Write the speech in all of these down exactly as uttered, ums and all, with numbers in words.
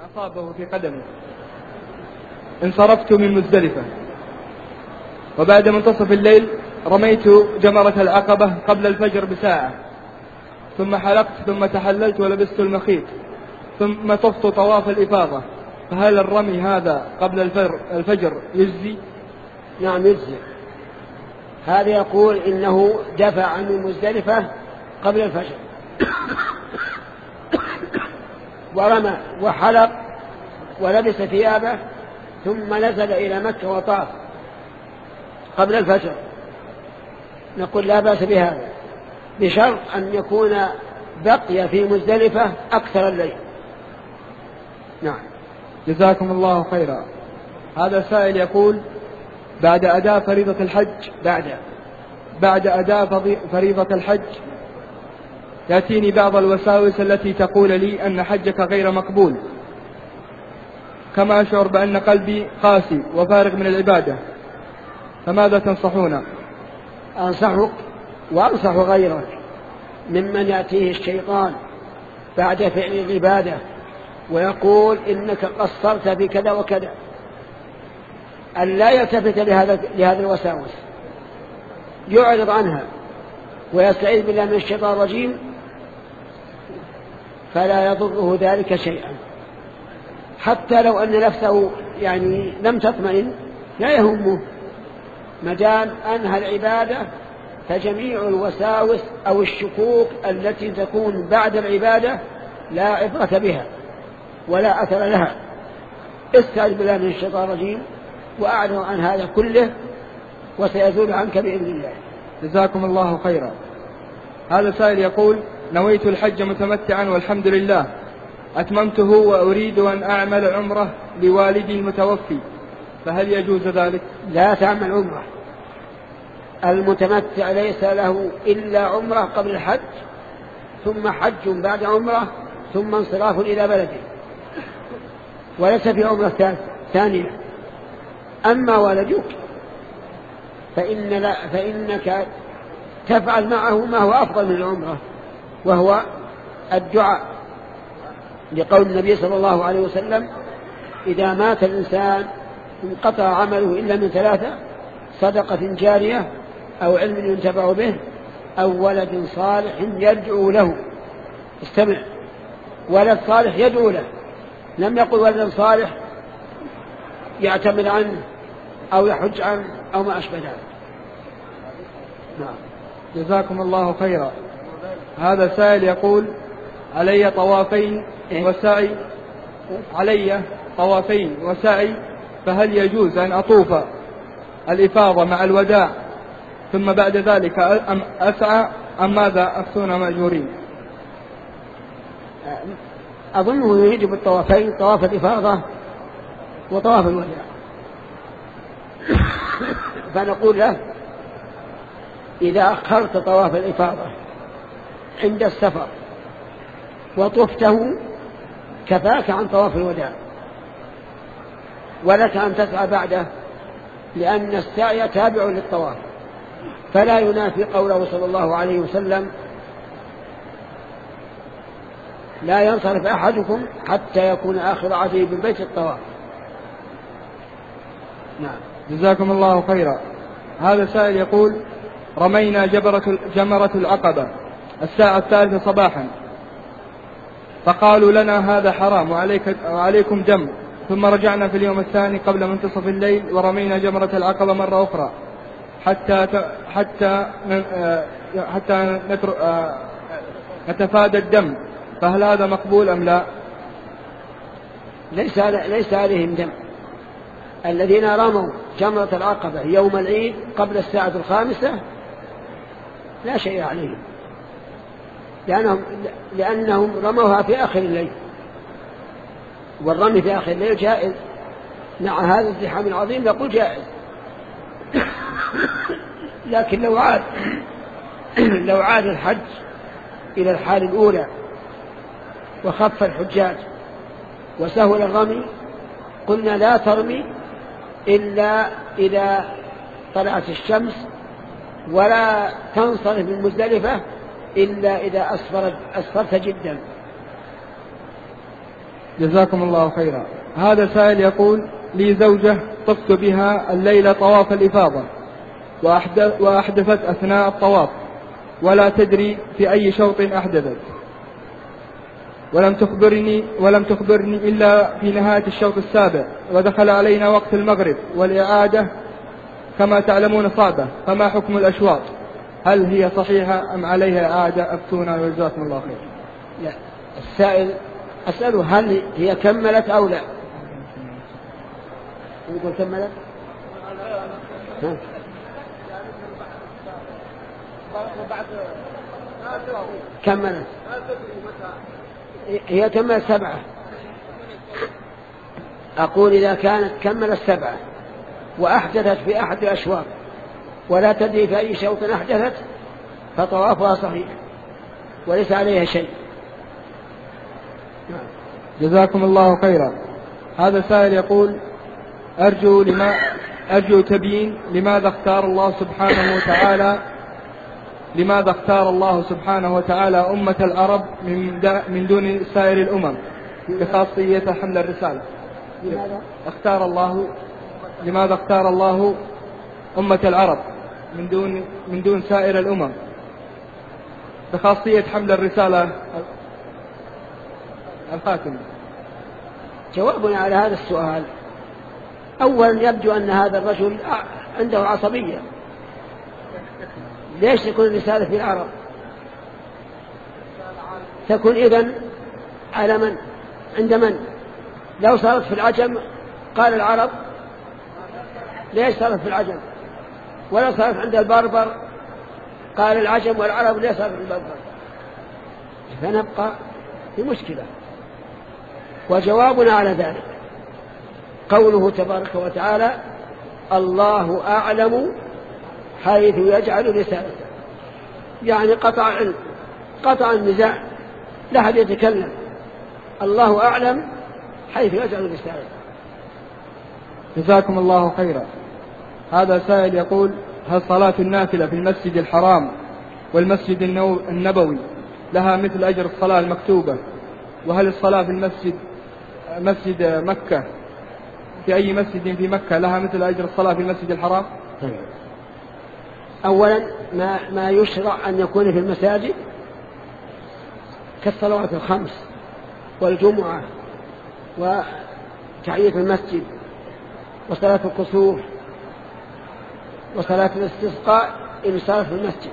أصابه في قدمه. انصرفت من مزدلفة، وبعد منتصف الليل رميت جمرة العقبة قبل الفجر بساعة، ثم حلقت ثم تحللت ولبست المخيط، ثم طفت طواف الإفاضة. فهل الرمي هذا قبل الفجر يجزي؟ نعم يجزي. هذا يقول إنه دفع من مزدلفة قبل الفجر ورمى وحلق ولبس ثيابه، ثم نزل إلى مكة وطاف قبل الفجر، نقول لا بأس بهذا، بشرط أن يكون بقي في مزدلفة أكثر الليل. نعم. جزاكم الله خيرا. هذا سائل يقول: بعد أداء فريضة الحج بعد بعد أداء فريضة الحج يأتيني بعض الوساوس التي تقول لي أن حجك غير مقبول، كما أشعر بأن قلبي قاسي وفارغ من العبادة، فماذا تنصحون؟ أنصحك وأنصح غيرك ممن يأتيه الشيطان بعد فعل العبادة ويقول إنك قصرت في كذا وكذا، أن لا يلتفت لهذا لهذه الوساوس، يعرض عنها ويستعيذ بالله من الشيطان الرجيم، فلا يضره ذلك شيئا، حتى لو أن نفسه يعني لم تطمئن لا يهمه، مدام أنهى العبادة، فجميع الوساوس أو الشكوك التي تكون بعد العبادة لا عبرة بها ولا أثر لها. استعذ بالله من الشيطان الرجيم وأعلم عن هذا كله وسيزول عنك بإذن الله. جزاكم الله خيرا. هذا سائل يقول: نويت الحج متمتعا والحمد لله، أتممته وأريد أن أعمل عمرة لوالدي المتوفي، فهل يجوز ذلك؟ لا تعمل عمرة. المتمتع ليس له إلا عمرة قبل الحج، ثم حج بعد عمرة، ثم انصراف إلى بلده، وليس في عمرة ثانية. أما ولدك فإن لا فإنك تفعل معه ما هو أفضل من العمرة، وهو الدعاء، لقول النبي صلى الله عليه وسلم: إذا مات الإنسان انقطع عمله إلا من ثلاثة: صدقة جارية، أو علم ينتفع به، أو ولد صالح يدعو له. استمع، ولد صالح يدعو له، لم يقل ولد صالح يعتمد عنه أو يحج عنه أو ما أشبه ذلك. نعم. جزاكم الله خيرا. هذا سائل يقول: علي طوافين وسعي علي طوافين وسعي فهل يجوز أن أطوف الإفاضة مع الوداع ثم بعد ذلك أم أسعى أم ماذا أفتون مأجورين؟ أظنه يريد بالطوافين طواف الإفاضة وطواف الوداع، فنقول له: إذا أخرت طواف الإفاضة عند السفر وطفته كفاك عن طواف الوداع، ولك أن تسعى بعده، لأن السعي تابع للطواف، فلا ينافي قوله صلى الله عليه وسلم: لا ينصرف أحدكم حتى يكون آخر عهده بالبيت الطواف. نعم. جزاكم الله خيرا. هذا سائل يقول: رمينا جبرة جمرة العقبة الساعة الثالثة صباحا، فقالوا لنا هذا حرام وعليك وعليكم دم، ثم رجعنا في اليوم الثاني قبل منتصف الليل ورمينا جمرة العقبة مرة أخرى حتى حتى حتى نتفادى الدم، فهل هذا مقبول أم لا؟ ليس ليس عليهم دم. الذين رموا جمرة العقبة يوم العيد قبل الساعة الخامسة لا شيء عليهم، لأنهم, لأنهم رموها في آخر الليل، والرمي في آخر الليل جائز مع هذا الزحام العظيم، يقول جائز. لكن لو عاد لو عاد الحج إلى الحال الأولى وخف الحجاج وسهل الرمي، قلنا لا ترمي إلا إذا طلعت الشمس، ولا تنصرف من مزدلفة إلا إذا أسفرت, أسفرت جدا. جزاكم الله خيرا. هذا سائل يقول: لي زوجة طفت بها الليلة طواف الإفاضة وأحدثت أثناء الطواف ولا تدري في أي شوط أحدثت، ولم تخبرني ولم تخبرني إلا في نهاية الشوط السابع، ودخل علينا وقت المغرب والإعادة كما تعلمون صعبة، فما حكم الأشواط؟ هل هي صحيحة أم عليها إعادة؟ أفتونا وجزاكم الله خير. لا، السائل أسأله هل هي كملت أو لا؟ يقول كملت؟ ها؟ كملت، هي كملت سبعة. أقول إذا كانت كملت سبعة وأحدثت في أحد الأشواط ولا تدري في أي شوط أحدثت فطوافها صحيح وليس عليها شيء. جزاكم الله خيرا. هذا سائل يقول: أرجو لما أرجو تبيين لماذا اختار الله سبحانه وتعالى لماذا اختار الله سبحانه وتعالى أمة العرب من, من دون سائر الأمم بخاصية حمل الرسالة. لماذا اختار الله لماذا اختار الله أمة العرب من دون من دون سائر الأمم بخاصية حمل الرسالة الخاتمة؟ جوابنا على هذا السؤال: أولا يبدو أن هذا الرجل عنده عصبية. ليش تكون الرسالة في العرب؟ تكون إذن على من؟ عند من؟ لو صارت في العجم قال العرب. ليش صارت في العجم؟ ولا صارت عند البربر قال العجم والعرب. ليش صارت في البربر؟ فنبقى في مشكلة. وجوابنا على ذلك قوله تبارك وتعالى: الله أعلم حيث يجعل رسالته. يعني قطع العلم، قطع النزاع، لا أحد يتكلم. الله أعلم حيث يجعل رسالته. جزاكم الله خيرا. هذا سائل يقول: هل صلاة النافلة في المسجد الحرام والمسجد النبوي لها مثل أجر الصلاة المكتوبة؟ وهل الصلاة في المسجد مسجد مكة في أي مسجد في مكة لها مثل أجر الصلاة في المسجد الحرام؟ أولا ما, ما يشرع أن يكون في المساجد كالصلوات الخمس والجمعة وتحية المسجد وصلاة الكسوف وصلاة الاستسقاء إن صارت في المسجد،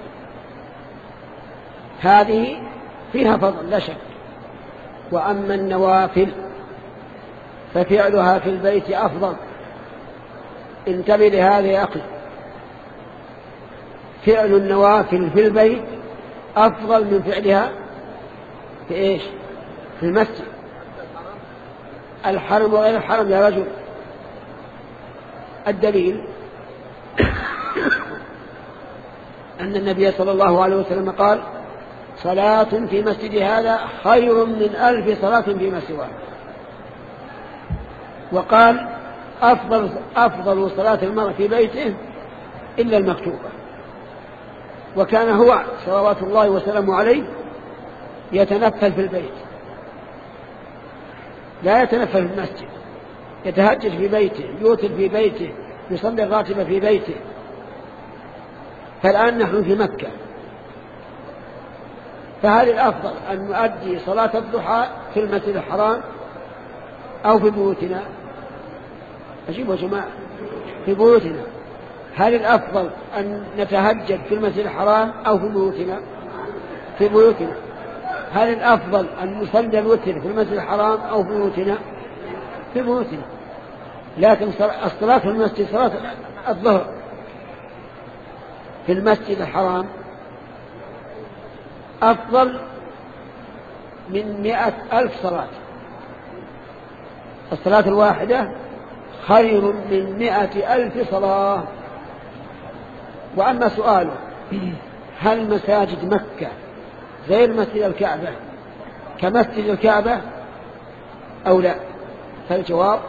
هذه فيها فضل لا شك. وأما النوافل ففعلها في البيت أفضل. انتبه لهذا يا أخي، فعل النوافل في البيت أفضل من فعلها في إيش؟ في المسجد. الحرم وغير الحرم يا رجل. الدليل أن النبي صلى الله عليه وسلم قال: صلاة في مسجد هذا خير من ألف صلاة فيما سواه. وقال: أفضل, أفضل صلاة المرء في بيته إلا المكتوبة. وكان هو صلوات الله وسلامه عليه يتنفل في البيت، لا يتنفل في المسجد، يتهجد في بيته، يوتر في بيته، يصلي الراتبة في بيته. فالآن نحن في مكة، فهل الأفضل أن نؤدي صلاة الضحى في المسجد الحرام أو في بيوتنا؟ أجيبوا يا جماعة، في بيوتنا. هل الأفضل أن نتهجد في المسجد الحرام أو في بيوتنا؟ في بيوتنا. هل الأفضل أن نصلي الوتر في المسجد الحرام أو في بيوتنا؟ في بيوتنا. لكن الصلاة في المسجد، صلاة الظهر في المسجد الحرام أفضل من مئة ألف صلاة. الصلاة الواحدة خير من مئة ألف صلاة. وأما سؤاله هل مساجد مكة غير مسجد الكعبة كمسجد الكعبة أو لا، فالجواب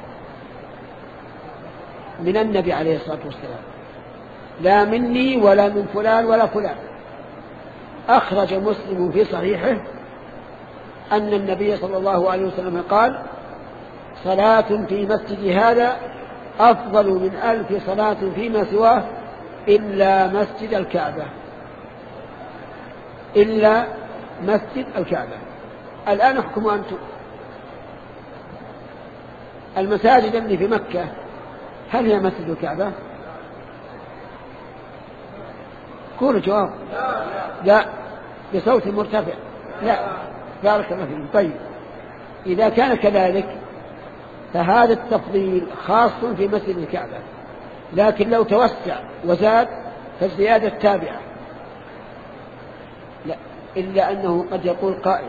من النبي عليه الصلاة والسلام، لا مني ولا من فلان ولا فلان. أخرج مسلم في صحيحه أن النبي صلى الله عليه وسلم قال صلاة في مسجد هذا أفضل من ألف صلاة فيما سواه إلا مسجد الكعبة، إلا مسجد الكعبة. الآن احكموا أنتم، المساجد اللي في مكة هل هي مسجد الكعبة؟ قولوا جواب. لا، بصوت مرتفع. لا، بارك الله فيكم. طيب، إذا كان كذلك فهذا التفضيل خاص في مسجد الكعبة، لكن لو توسع وزاد فالزيادة تابعة. لا، إلا أنه قد يقول قائل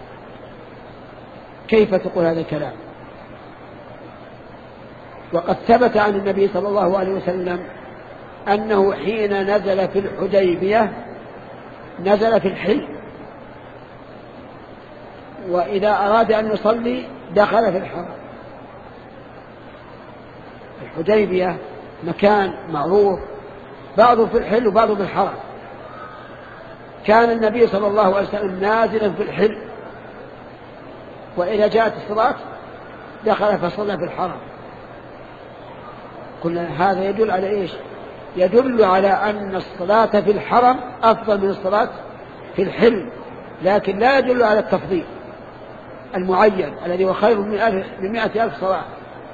كيف تقول هذا الكلام؟ وقد ثبت عن النبي صلى الله عليه وسلم أنه حين نزل في الحديبية نزل في الحل، وإذا أراد أن يصلي دخل في الحرم. الحديبية مكان معروف، بعضه في الحل وبعضه في الحرم. كان النبي صلى الله عليه وسلم نازلا في الحل، وإذا جاءت الصلاة دخل فصلى في الحرم. كل هذا يدل على إيش؟ يدل على أن الصلاة في الحرم أفضل من الصلاة في الحل، لكن لا يدل على التفضيل المعين الذي هو خير من مئة ألف صلاة.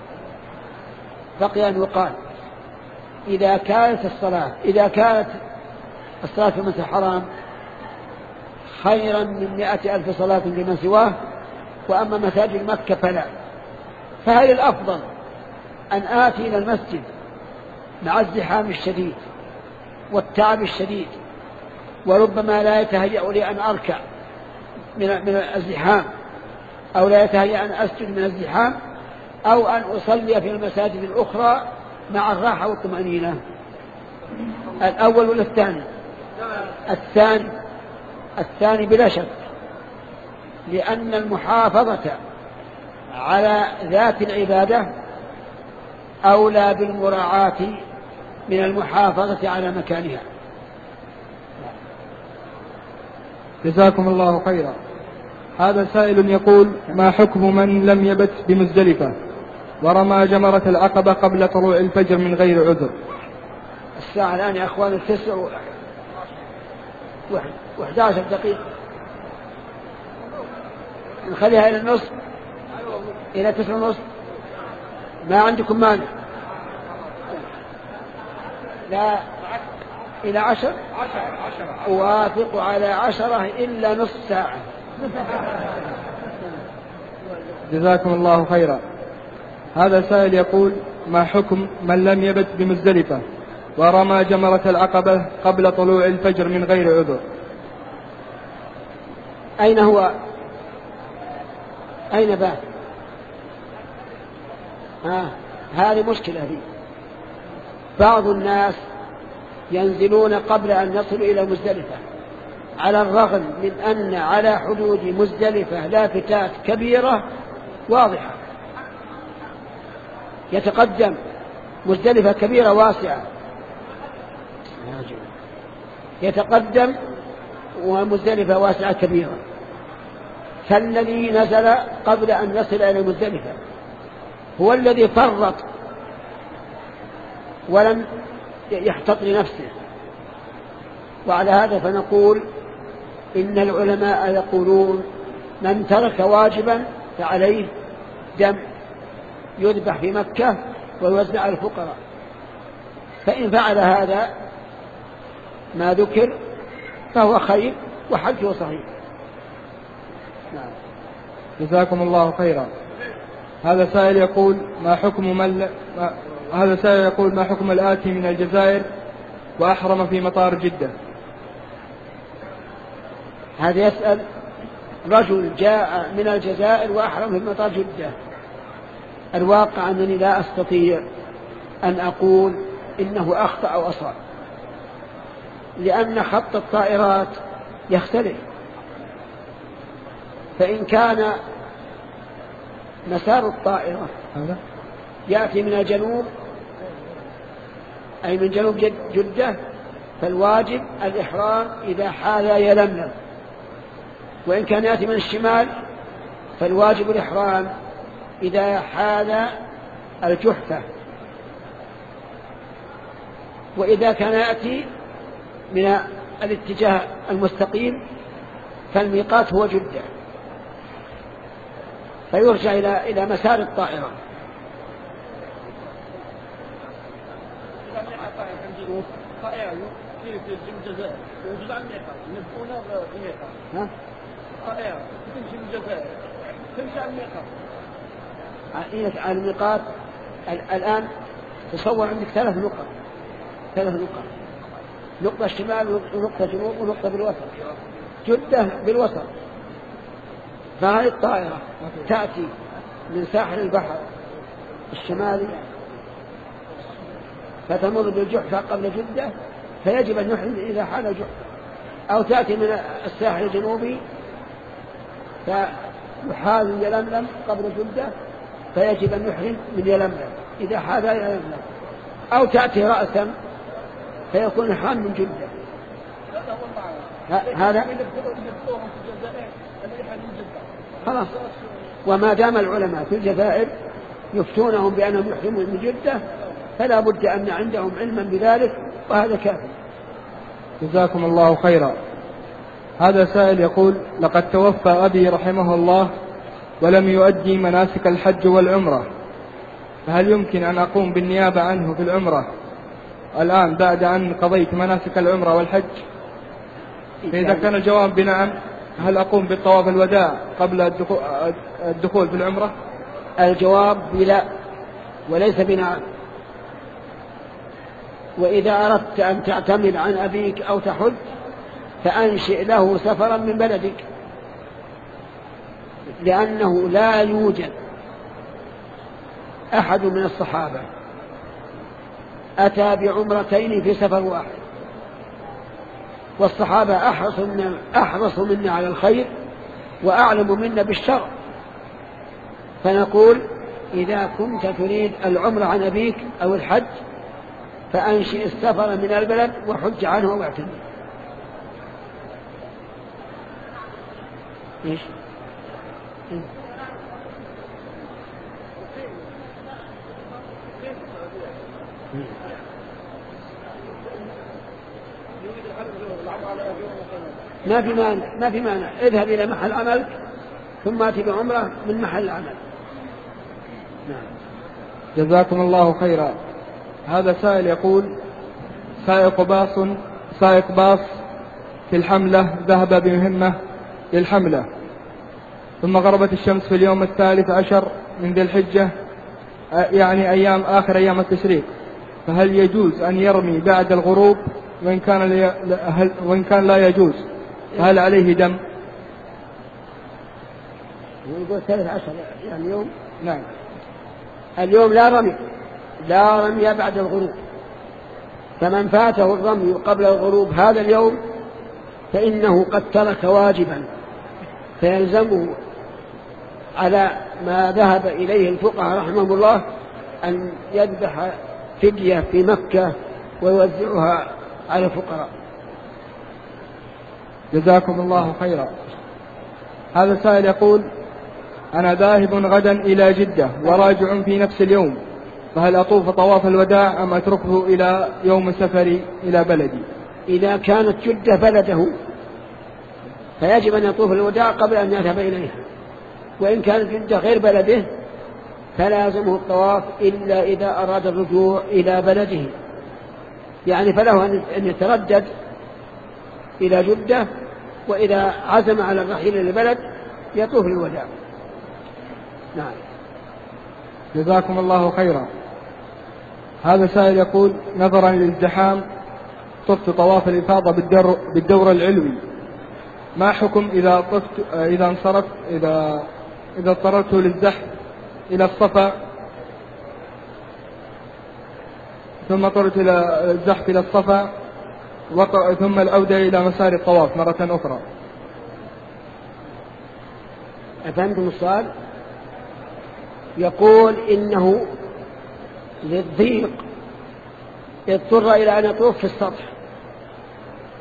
بقي أن يقال إذا كانت الصلاة إذا كانت الصلاة في مسجد الحرام خيرا من مئة ألف صلاة لمن سواه، وأما مساجد مكة فلا، فهل الأفضل أن آتي إلى المسجد مع الزحام الشديد والتعب الشديد وربما لا يتهيأ لي أن أركع من الزحام، أو لا يتهيأ أن أسجد من الزحام، أو أن أصلي في المساجد الأخرى مع الراحة والطمأنينة؟ الأول ولا الثاني؟ الثاني. الثاني بلا شك، لأن المحافظة على ذات العبادة أولى بالمراعاة من المحافظة على مكانها. جزاكم الله خيرا. هذا سائل يقول: ما حكم من لم يبت بمزدلفة ورمى جمرة العقبة قبل طلوع الفجر من غير عذر؟ الساعة الآن يا أخوان التسع وإحدى عشر دقيقة، نخليها إلى النصف، إلى تسع ونصف. ما عندكم مانع؟ لا، إلى عشر. أوافق على عشرة إلا نصف ساعة. جزاكم الله خيرا. هذا سائل يقول: ما حكم من لم يبت بمزدلفة ورمى جمرة العقبة قبل طلوع الفجر من غير عذر؟ أين هو؟ أين بات؟ آه. هذه مشكلة دي. بعض الناس ينزلون قبل أن يصلوا إلى مزدلفة، على الرغم من أن على حدود مزدلفة لافتات كبيرة واضحة. يتقدم مزدلفة كبيرة واسعة، يتقدم ومزدلفة واسعة كبيرة، فالذي نزل قبل أن يصل إلى مزدلفة هو الذي فرط ولم يحتط لنفسه. وعلى هذا فنقول إن العلماء يقولون: من ترك واجبا فعليه دم يذبح في مكة ويوزع على الفقراء. فإن فعل هذا ما ذكر فهو خير وحجه صحيح. نعم. جزاكم الله خيرا. هذا سائل يقول: ما حكم من ل... ما... هذا سائل يقول: ما حكم الآتي من الجزائر وأحرم في مطار جدة؟ هذا يسأل رجل جاء من الجزائر وأحرم في مطار جدة. الواقع أنني لا أستطيع أن أقول إنه أخطأ أو أصاب، لأن خط الطائرات يختلف. فإن كان مسار الطائرة يأتي من الجنوب أي من جنوب جدة، فالواجب الإحرام إذا حال يلملم. وإن كان يأتي من الشمال فالواجب الإحرام إذا حال الجحفة، وإذا كان يأتي من الاتجاه المستقيم فالميقات هو جدة، فيرجع إلى إلى مسار الطائرة. على الميقات الآن تصور عندك ثلاث نقط، ثلاث نقط، نقطة شمال ونقطة جنوب ونقطة بالوسط، جدة بالوسط. فهذه الطائرة تأتي من ساحل البحر الشمالي فتمر بالجحفة قبل جدة فيجب أن نحرم إذا حال الجحفة، أو تأتي من الساحل الجنوبي فيحال يلملم قبل جدة فيجب أن نحرم من يلملم إذا حال يلملم، أو تأتي رأسا فيكون الإحرام من جدة. هذا خلاص. وما دام العلماء في الجزائر يفتونهم بأنهم يحرمون من جدة فلا بد أن عندهم علما بذلك، وهذا كافي. جزاكم الله خيرا. هذا سائل يقول: لقد توفى أبي رحمه الله ولم يؤدي مناسك الحج والعمرة، فهل يمكن أن أقوم بالنيابة عنه في العمرة الآن بعد أن قضيت مناسك العمرة والحج؟ فإذا كان الجواب بنعم هل أقوم بالطواف الوداع قبل الدخول في العمرة؟ الجواب بلا وليس بنعم. وإذا أردت أن تعتمد عن أبيك أو تحج فأنشئ له سفرا من بلدك، لأنه لا يوجد أحد من الصحابة أتى بعمرتين في سفر واحد، والصحابة أحرص منا, أحرص منا على الخير وأعلم منا بالشر. فنقول إذا كنت تريد العمرة عن أبيك أو الحج فأنشئ السفر من البلد وحج عنه واعتمر. إيش؟ ما في مانع، ما في مانع، اذهب إلى محل عملك ثم أتي بعمرة من محل العمل. نعم. جزاكم الله خيرا. هذا سائل يقول: سائق باص سائق باص في الحملة ذهب بمهمة للحملة، ثم غربت الشمس في اليوم الثالث عشر من ذي الحجة، يعني أيام آخر أيام التشريق، فهل يجوز أن يرمي بعد الغروب؟ وإن كان, لي... وإن كان لا يجوز فهل عليه دم؟ يقول الثالث عشر يعني يوم. نعم. اليوم لا رمي، لا رمي بعد الغروب، فمن فاته الرمي قبل الغروب هذا اليوم فإنه قد ترك واجبا، فيلزمه على ما ذهب إليه الفقهاء رحمهم الله أن يذبح فدية في مكة ويوزعها على الفقراء. جزاكم الله خيرا. هذا سائل يقول: أنا ذاهب غدا إلى جدة وراجع في نفس اليوم، فهل أطوف طواف الوداع أم أتركه إلى يوم سفري إلى بلدي؟ إذا كانت جدة بلده فيجب أن يطوف الوداع قبل أن يذهب إليها، وإن كانت جدة غير بلده فلازمه الطواف إلا إذا أراد الرجوع إلى بلده، يعني فله أن يتردد إلى جدة، وإذا عزم على الرحيل إلى البلد يطوف الوداع. نعم. جزاكم الله خيرا. هذا سائل يقول: نظرا للازدحام طفت طواف الإفاضة بالدور, بالدور العلوي، ما حكم إذا طفت إذا انصرفت إذا إذا اضطررت للزحف إلى الصفا ثم اضطررت إلى الزحف إلى الصفا ثم العودة إلى مسار الطواف مرة أخرى؟ أفهمتم السؤال؟ يقول إنه للضيق اضطر إلى أن يطوف في السطح،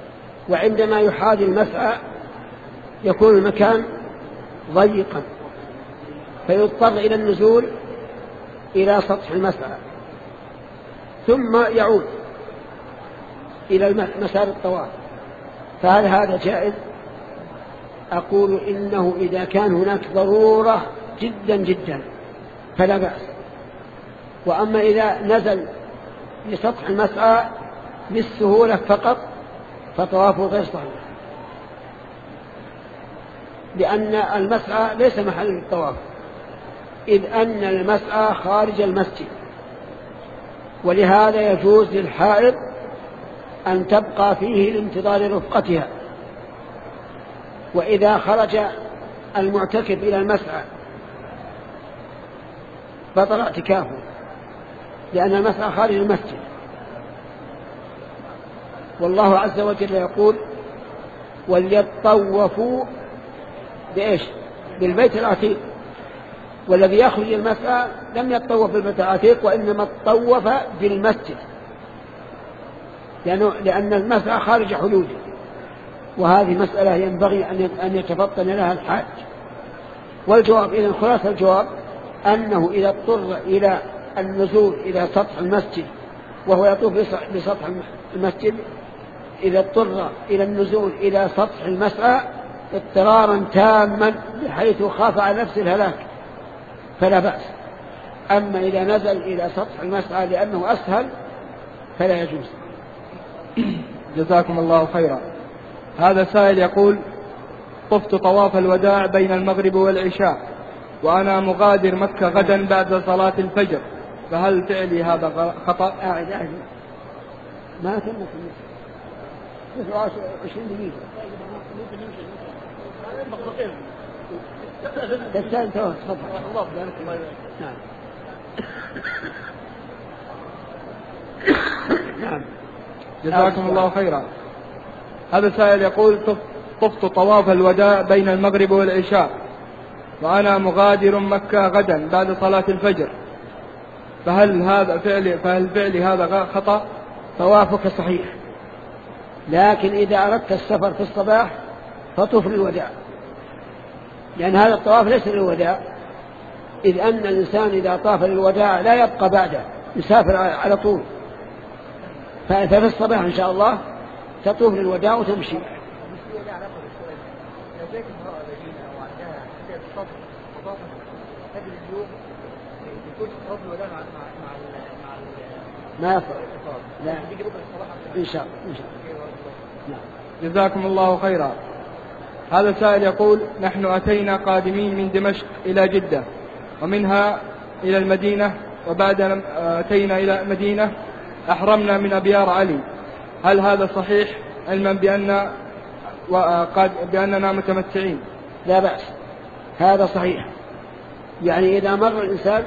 وعندما يحاذي المسعى يكون المكان ضيقا فيضطر إلى النزول إلى سطح المسعى ثم يعود إلى مسار الطواف، فهل هذا جائز؟ أقول إنه إذا كان هناك ضرورة جدا جدا فلا بأس. وأما إذا نزل لسطح المسعى بالسهولة فقط فطوافه غير صحيح، لأن المسعى ليس محل للطواف، إذ أن المسعى خارج المسجد، ولهذا يجوز للحائض أن تبقى فيه لانتظار رفقتها. وإذا خرج المعتكف إلى المسعى بطل اعتكافه، لأن المسعى خارج المسجد. والله عز وجل يقول وليطوفوا بإيش؟ بالبيت العتيق. والذي يخرج المسعى لم يطوف بالبيت العتيق، وإنما طوف بالمسجد، لأنه لأن المسعى خارج حدوده. وهذه مسألة ينبغي أن يتفطن لها الحاج. والجواب إذن خلاصة الجواب أنه إذا اضطر إلى النزول إلى سطح المسجد وهو يطوف بسطح المسجد، إذا اضطر إلى النزول إلى سطح المسعى اضطرارا تاما بحيث خاف على نفس الهلاك فلا بأس. أما إذا نزل إلى سطح المسعى لأنه أسهل فلا يجوز. جزاكم الله خيرا. هذا سائل يقول طفت طواف الوداع بين المغرب والعشاء وأنا مغادر مكة غدا بعد صلاة الفجر، فهل فعلي هذا خطأ؟ أعد أعد ما تمت عشرين دقيقة تستاهل توه تفضل. نعم نعم جزاكم الله خيرا. هذا سائل يقول طفت طواف الوداع بين المغرب والعشاء وأنا مغادر مكة غدا بعد صلاة الفجر، فهل هذا فعلي فهل فعلي هذا خطأ؟ طوافك صحيح، لكن إذا أردت السفر في الصباح فطوف للوداع، لأن هذا الطواف ليس للوداع، إذ أن الإنسان إذا طاف للوداع لا يبقى بعده، يسافر على طول. ففي الصباح إن شاء الله تطوف للوداع وتمشي. ما يفعل لا إن شاء الله. جزاكم الله خيرا. هذا سائل يقول نحن أتينا قادمين من دمشق إلى جدة ومنها إلى المدينة، وبعد أن أتينا إلى المدينة أحرمنا من أبيار علي، هل هذا صحيح علما بأن بأننا متمتعين؟ لا بأس، هذا صحيح. يعني إذا مر الإنسان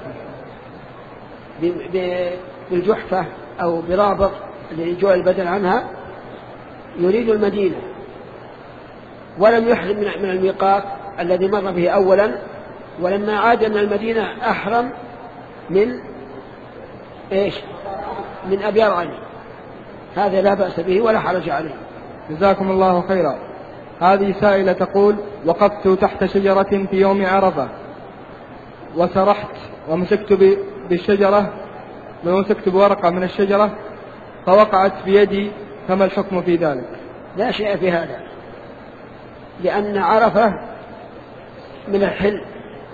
بالجحفة أو برابط لجوع البدن عنها يريد المدينة ولم يحرم من الميقات الذي مر به أولا، ولما عاد من المدينة أحرم من إيش؟ من أبيار علي، هذا لا بأس به ولا حرج عليه. جزاكم الله خيرا. هذه سائلة تقول وقفت تحت شجرة في يوم عرفة وسرحت ومسكت بالشجرة ومسكت بورقة من الشجرة فوقعت في يدي، فما الحكم في ذلك؟ لا شيء في هذا، لأن عرفة من الحل،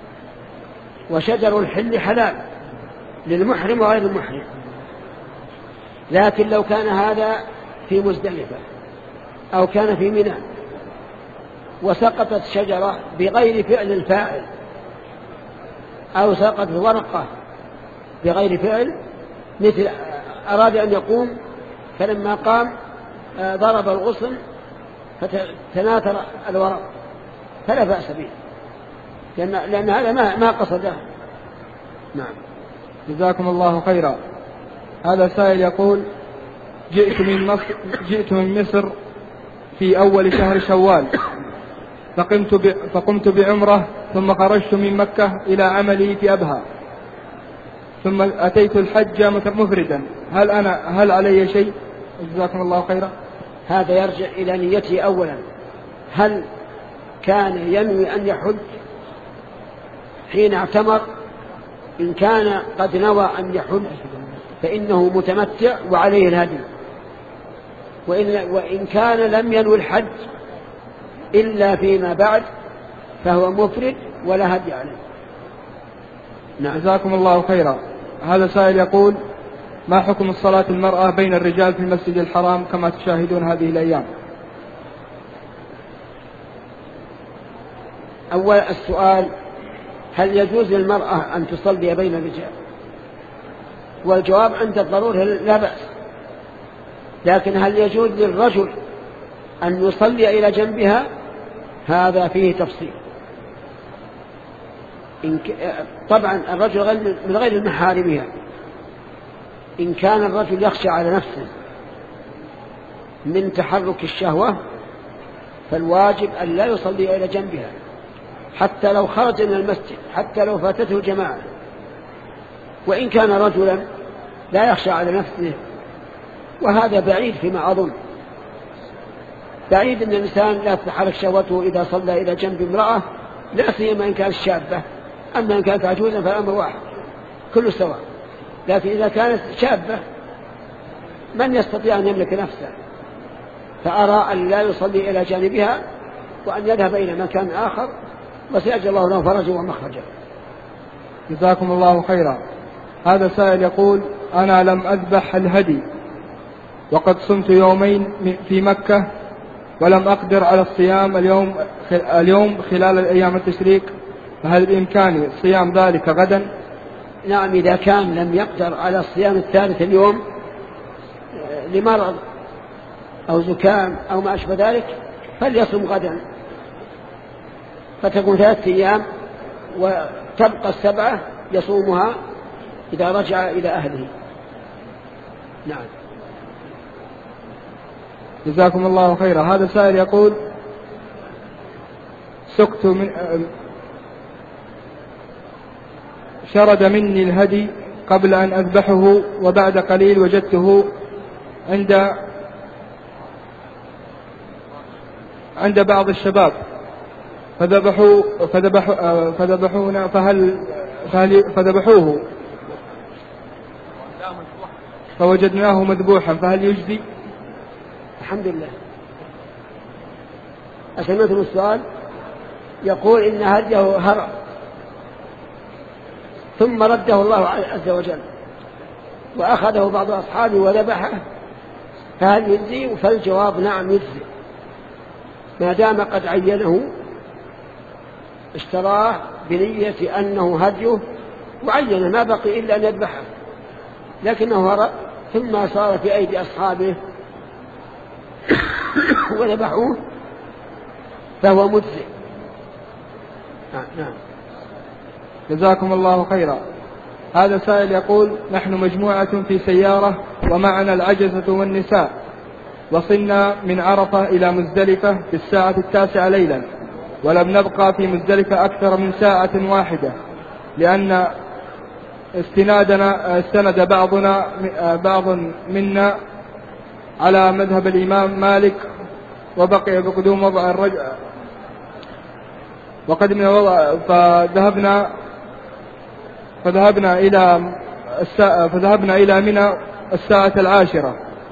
وشجر الحل حلال للمحرم وغير المحرم. لكن لو كان هذا في مزدلفة أو كان في منى وسقطت شجرة بغير فعل الفاعل أو سقطت ورقة بغير فعل، مثل أراد أن يقوم فلما قام ضرب الغصن فتناثر الورق فلا بأس به، لأن, لأن هذا ما, ما قصده. نعم جزاكم الله خيرا. هذا سائل يقول جئت من مصر, جئت من مصر في أول شهر شوال فقمت, ب... فقمت بعمرة ثم خرجت من مكة إلى عملي في أبها ثم أتيت الحج مفردا، هل أنا هل علي شيء؟ جزاكم الله خيرا. هذا يرجع إلى نيته أولا، هل كان ينوي أن يحج حين اعتمر إن كان قد نوى أن يحج فإنه متمتع وعليه الهدي، وإن, وإن كان لم ينوي الحج إلا فيما بعد فهو مفرد ولا هدي عليه. نعم. جزاكم الله خيرا. هذا سائل يقول: ما حكم الصلاة المرأة بين الرجال في المسجد الحرام كما تشاهدون هذه الأيام؟ أول السؤال: هل يجوز للمرأة أن تصلي بين الرجال؟ والجواب عند الضرورة لا بأس، لكن هل يجوز للرجل أن يصلي إلى جنبها؟ هذا فيه تفصيل. إن ك... طبعا الرجل من غير محارمها، إن كان الرجل يخشى على نفسه من تحرك الشهوة فالواجب أن لا يصلي إلى جنبها حتى لو خرج من المسجد، حتى لو فاتته الجماعة. وإن كان رجلا لا يخشى على نفسه، وهذا بعيد فيما أظن، بعيد أن الإنسان لا تتحرك شهوته إذا صلى إلى جنب امرأة، لا سيما إن كانت شابة. أما إن كانت عجوزا فالأمر واحد كله سواء. لكن إذا كانت شابة من يستطيع أن يملك نفسه، فأرى أن لا يصلي إلى جانبها وأن يذهب إلى مكان آخر، وسيجعل الله له فرجا ومخرجا. جزاكم الله خيرا. هذا سائل يقول: أنا لم أذبح الهدي وقد صمت يومين في مكة ولم أقدر على الصيام اليوم اليوم خلال الأيام التشريك، فهل بإمكاني صيام ذلك غدا؟ نعم، إذا كان لم يقدر على الصيام الثالث اليوم لمرض أو زكام أو ما أشبه ذلك فليصم غدا، فتكون ثلاثة أيام وتبقى السبعة يصومها إذا رجع إلى أهله. نعم. جزاكم الله خيرا. هذا سائل يقول: سقت من شرد مني الهدي قبل أن أذبحه، وبعد قليل وجدته عند عند بعض الشباب فذبحوا فذبحوا فذبحونا فهل فهل فذبحوه فوجدناه مذبوحا، فهل يجزي؟ الحمد لله. أسمعتم السؤال؟ يقول إن هديه هرب ثم رده الله عز وجل وأخذه بعض أصحابه وذبحه، فهل يجزي؟ فالجواب نعم يجزي، ما دام قد عينه، اشتراه بنية أنه هديه وعينه، ما بقي إلا أن يذبحه، لكنه هرب ثم صار في أيدي أصحابه وذبحوه فهو مجزئ. نعم. جزاكم الله خيرا. هذا سائل يقول: نحن مجموعة في سيارة ومعنا العجزة والنساء، وصلنا من عرفة إلى مزدلفة في الساعة التاسعة ليلا، ولم نبقى في مزدلفة أكثر من ساعة واحدة، لأن استنادنا استند بعضنا بعض منا على مذهب الإمام مالك، وبقي بقدوم وضع الرجل وقدمنا وضع فذهبنا فذهبنا إلى فذهبنا إلى منى الساعة العاشرة،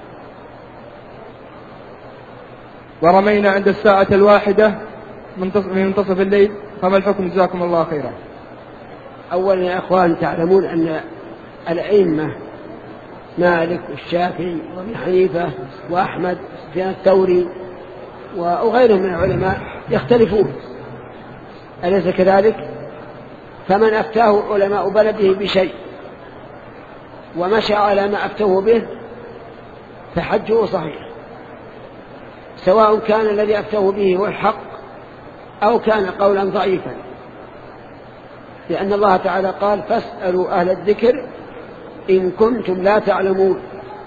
ورمينا عند الساعة الواحدة من منتصف الليل، فما الحكم؟ جزاكم الله خيرا. أولا يا أخوان، تعلمون أن الأئمة مالك والشافعي وابن حنيفة وأحمد وسفيان الثوري وغيرهم من العلماء يختلفون، أليس كذلك؟ فمن أفتاه علماء بلده بشيء ومشى على ما أفتوه به فحجه صحيح، سواء كان الذي أفتوه به هو الحق أو كان قولا ضعيفا، لأن الله تعالى قال: فاسألوا أهل الذكر إن كنتم لا تعلمون.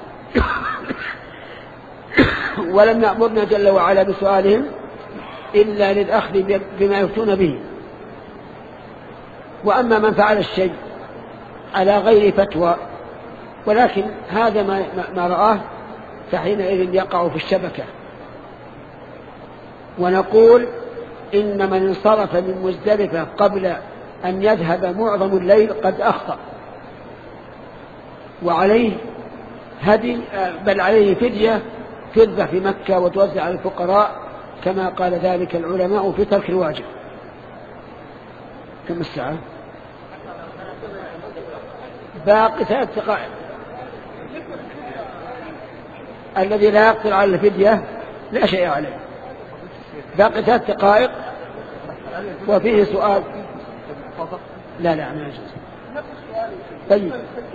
ولم يأمرنا جل وعلا بسؤالهم إلا للأخذ بما يفتون به. وأما من فعل الشيء على غير فتوى ولكن هذا ما, ما رآه فحينئذ يقع في الشبكة. ونقول إن من انصرف من مزدلفة قبل أن يذهب معظم الليل قد أخطأ وعليه هدي، بل عليه فدية تذبح في مكة وتوزع على الفقراء كما قال ذلك العلماء في ترك الواجب. كم الساعة؟ باقي ثلاث دقائق. الذي لا يقدر على الفدية لا شيء عليه. باقي ثلاث دقائق وفيه سؤال. لا لا ما يجوز. طيب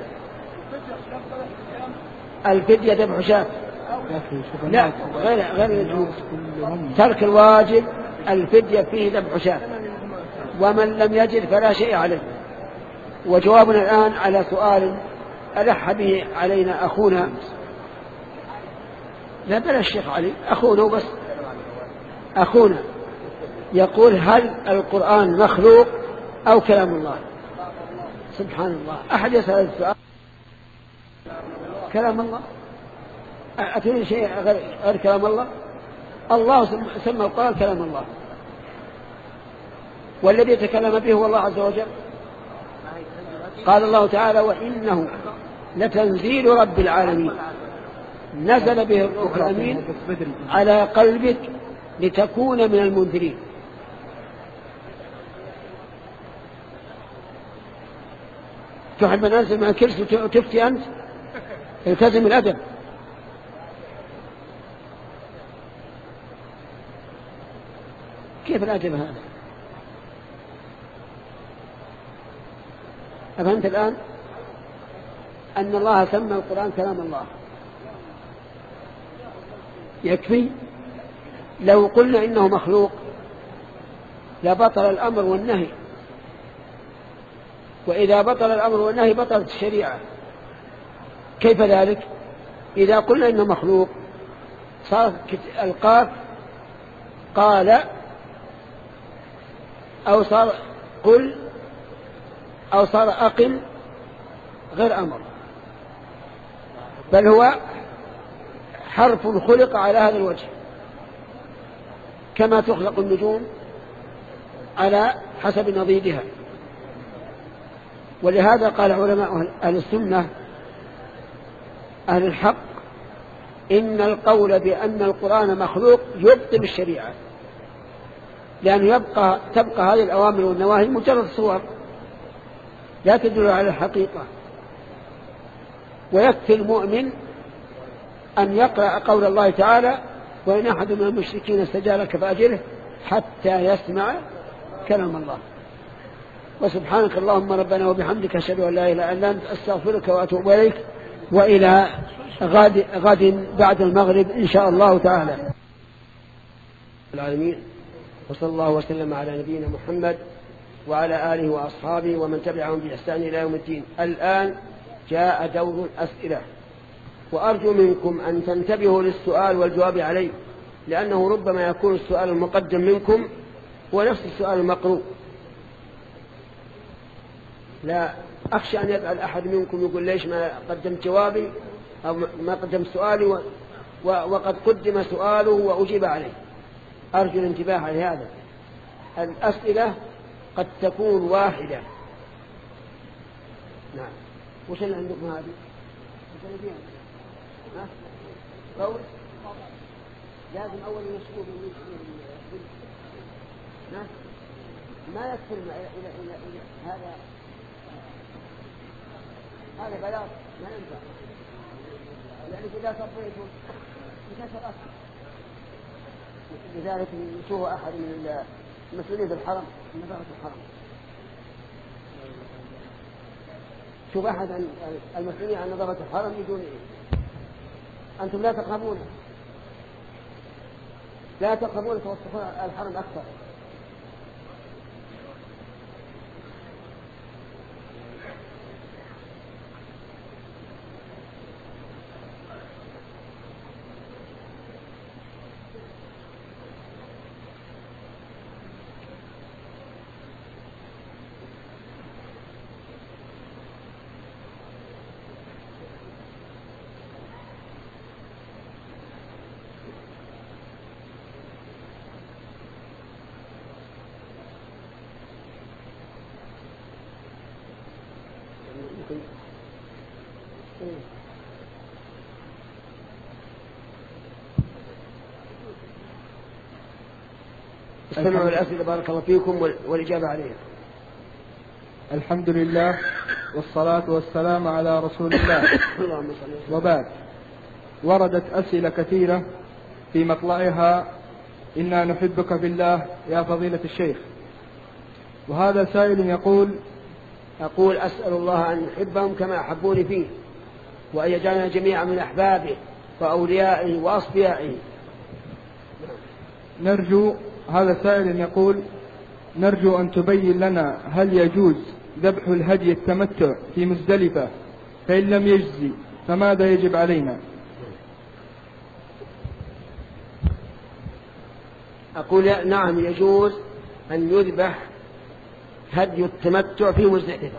الفدية ذبح شاة. لا غير غير يجوز. ترك الواجب الفدية فيه ذبح شاة، ومن لم يجد فلا شيء عليه. وجوابنا الآن على سؤال ألح به علينا أخونا، لا بلا الشيخ علي، أخونا وبس، أخونا يقول: هل القرآن مخلوق أو كلام الله؟ سبحان الله، أحد يسأل السؤال كلام الله؟ أتريد شيء غير كلام الله؟ الله سمى القرآن كلام الله، والذي يتكلم به هو الله عز وجل. قال الله تعالى: وإنه لتنزيل رب العالمين نزل به الروح الأمين على قلبك لتكون من المنذرين. تحب أن أنزل مع الكرسي وتفتي أنت؟ التزم الأدب. كيف الأدب هذا؟ أفهمت الآن أن الله سمى القرآن كلام الله؟ يكفي. لو قلنا إنه مخلوق لبطل الأمر والنهي، وإذا بطل الأمر والنهي بطلت الشريعة. كيف ذلك؟ إذا قلنا إنه مخلوق صار القاف قال، أو صار قل، أو صار أقل، غير أمر، بل هو حرف خلق على هذا الوجه، كما تخلق النجوم على حسب نضيدها. ولهذا قال علماء أهل السنة أهل الحق: إن القول بأن القرآن مخلوق يبطل الشريعة، لأن يبقى تبقى هذه الأوامر والنواهي مجرد صور لا تدل على الحقيقة. ويكفي المؤمن أن يقرأ قول الله تعالى: وإن أحد من المشركين استجارك فأجره حتى يسمع كلام الله. وسبحانك اللهم ربنا وبحمدك أشهد أن لا إله إلا أنت أستغفرك وأتوب إليك، وإلى غد, غد بعد المغرب إن شاء الله تعالى. العالمين، وصلى الله وسلم على نبينا محمد وعلى آله وأصحابه ومن تبعهم بإحسان إلى يوم الدين. الآن جاء دور الأسئلة، وأرجو منكم أن تنتبهوا للسؤال والجواب عليه، لأنه ربما يكون السؤال المقدم منكم هو نفس السؤال المقروء. لا أخشى أن يسأل أحد منكم يقول: ليش ما قدمت جوابي أو ما قدمت سؤالي و... و... وقد قدم سؤاله وأجيب عليه. أرجو الانتباه على هذا. الأسئلة قد تكون واحدة. نعم. وش اللي عندكم هذه؟ ها؟ قول لازم أول يشكو بالنسبة ما يكفي إلى إلى إلى إلى هذا هذا بلاغ ما ينفع، يعني إذا صفيتم انتشر أكثر. لذلك نشوف أحد من المسؤولين بالحرم، من نظافة الحرم، شوف أحد المسؤولين عن نظافة الحرم يقول: أنتم لا تقربون لا تقربون توسخون الحرم أكثر. استمعوا الأسئلة بارك الله فيكم والإجابة عليها. الحمد لله والصلاة والسلام على رسول الله. وبعد، وردت أسئلة كثيرة في مطلعها إنا نحبك في الله يا فضيلة الشيخ. وهذا سائل يقول أقول أسأل الله أن يحبهم كما أحبوني فيه، وأن يجعلنا جميعا من أحبابه وأوليائه وأصفيائه. نرجو هذا سائل يقول نرجو أن تبين لنا هل يجوز ذبح الهدي التمتع في مزدلفة، فإن لم يجزي فماذا يجب علينا؟ أقول نعم، يجوز أن يذبح هدي التمتع في مزدلفة،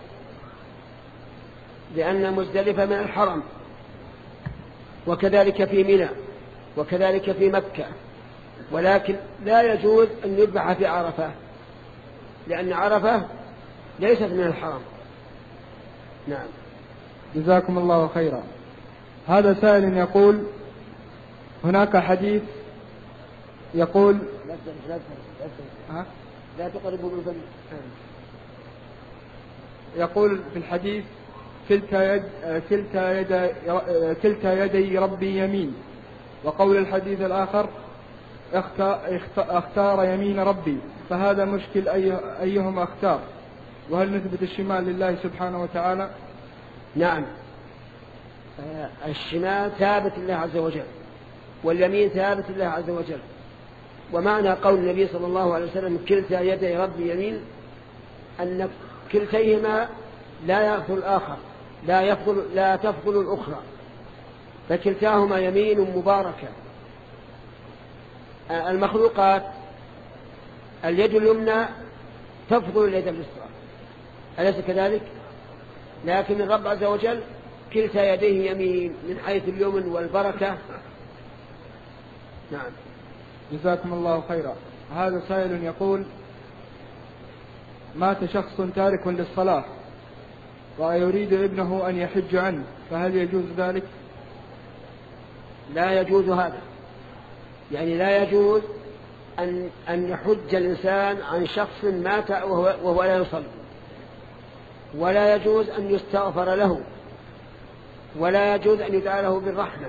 لأن مزدلفة من الحرم، وكذلك في منى، وكذلك في مكة، ولكن لا يجوز أن يذبح في عرفة، لأن عرفة ليست من الحرم. نعم. جزاكم الله خيرا. هذا سائل يقول هناك حديث يقول لا لا لا لا تقربوا من البني. يقول في الحديث كلتا يد كلتا يد كلتا يدي ربي يمين، وقول الحديث الآخر اختار يمين ربي، فهذا مشكل أي أيهما اختار، وهل نثبت الشمال لله سبحانه وتعالى؟ نعم، الشمال ثابت لله عز وجل، واليمين ثابت لله عز وجل. ومعنى قول النبي صلى الله عليه وسلم كلتا يدي ربي يمين أن كلتيهما لا يأخذ الآخر، لا يفضل لا تفضل الأخرى، فكلتاهما يمين مباركة. المخلوقات اليد اليمنى تفضل اليد اليسرى، أليس كذلك؟ لكن الرب عز وجل كلتا يديه يمين من حيث اليمن والبركة. نعم. جزاكم الله خيرا. هذا سائل يقول مات شخص تارك للصلاة ويريد ابنه أن يحج عنه، فهل يجوز ذلك؟ لا يجوز هذا، يعني لا يجوز أن أن يحج الإنسان عن شخص مات وهو, وهو لا يصلي، ولا يجوز أن يستغفر له، ولا يجوز أن يدعى له بالرحمة،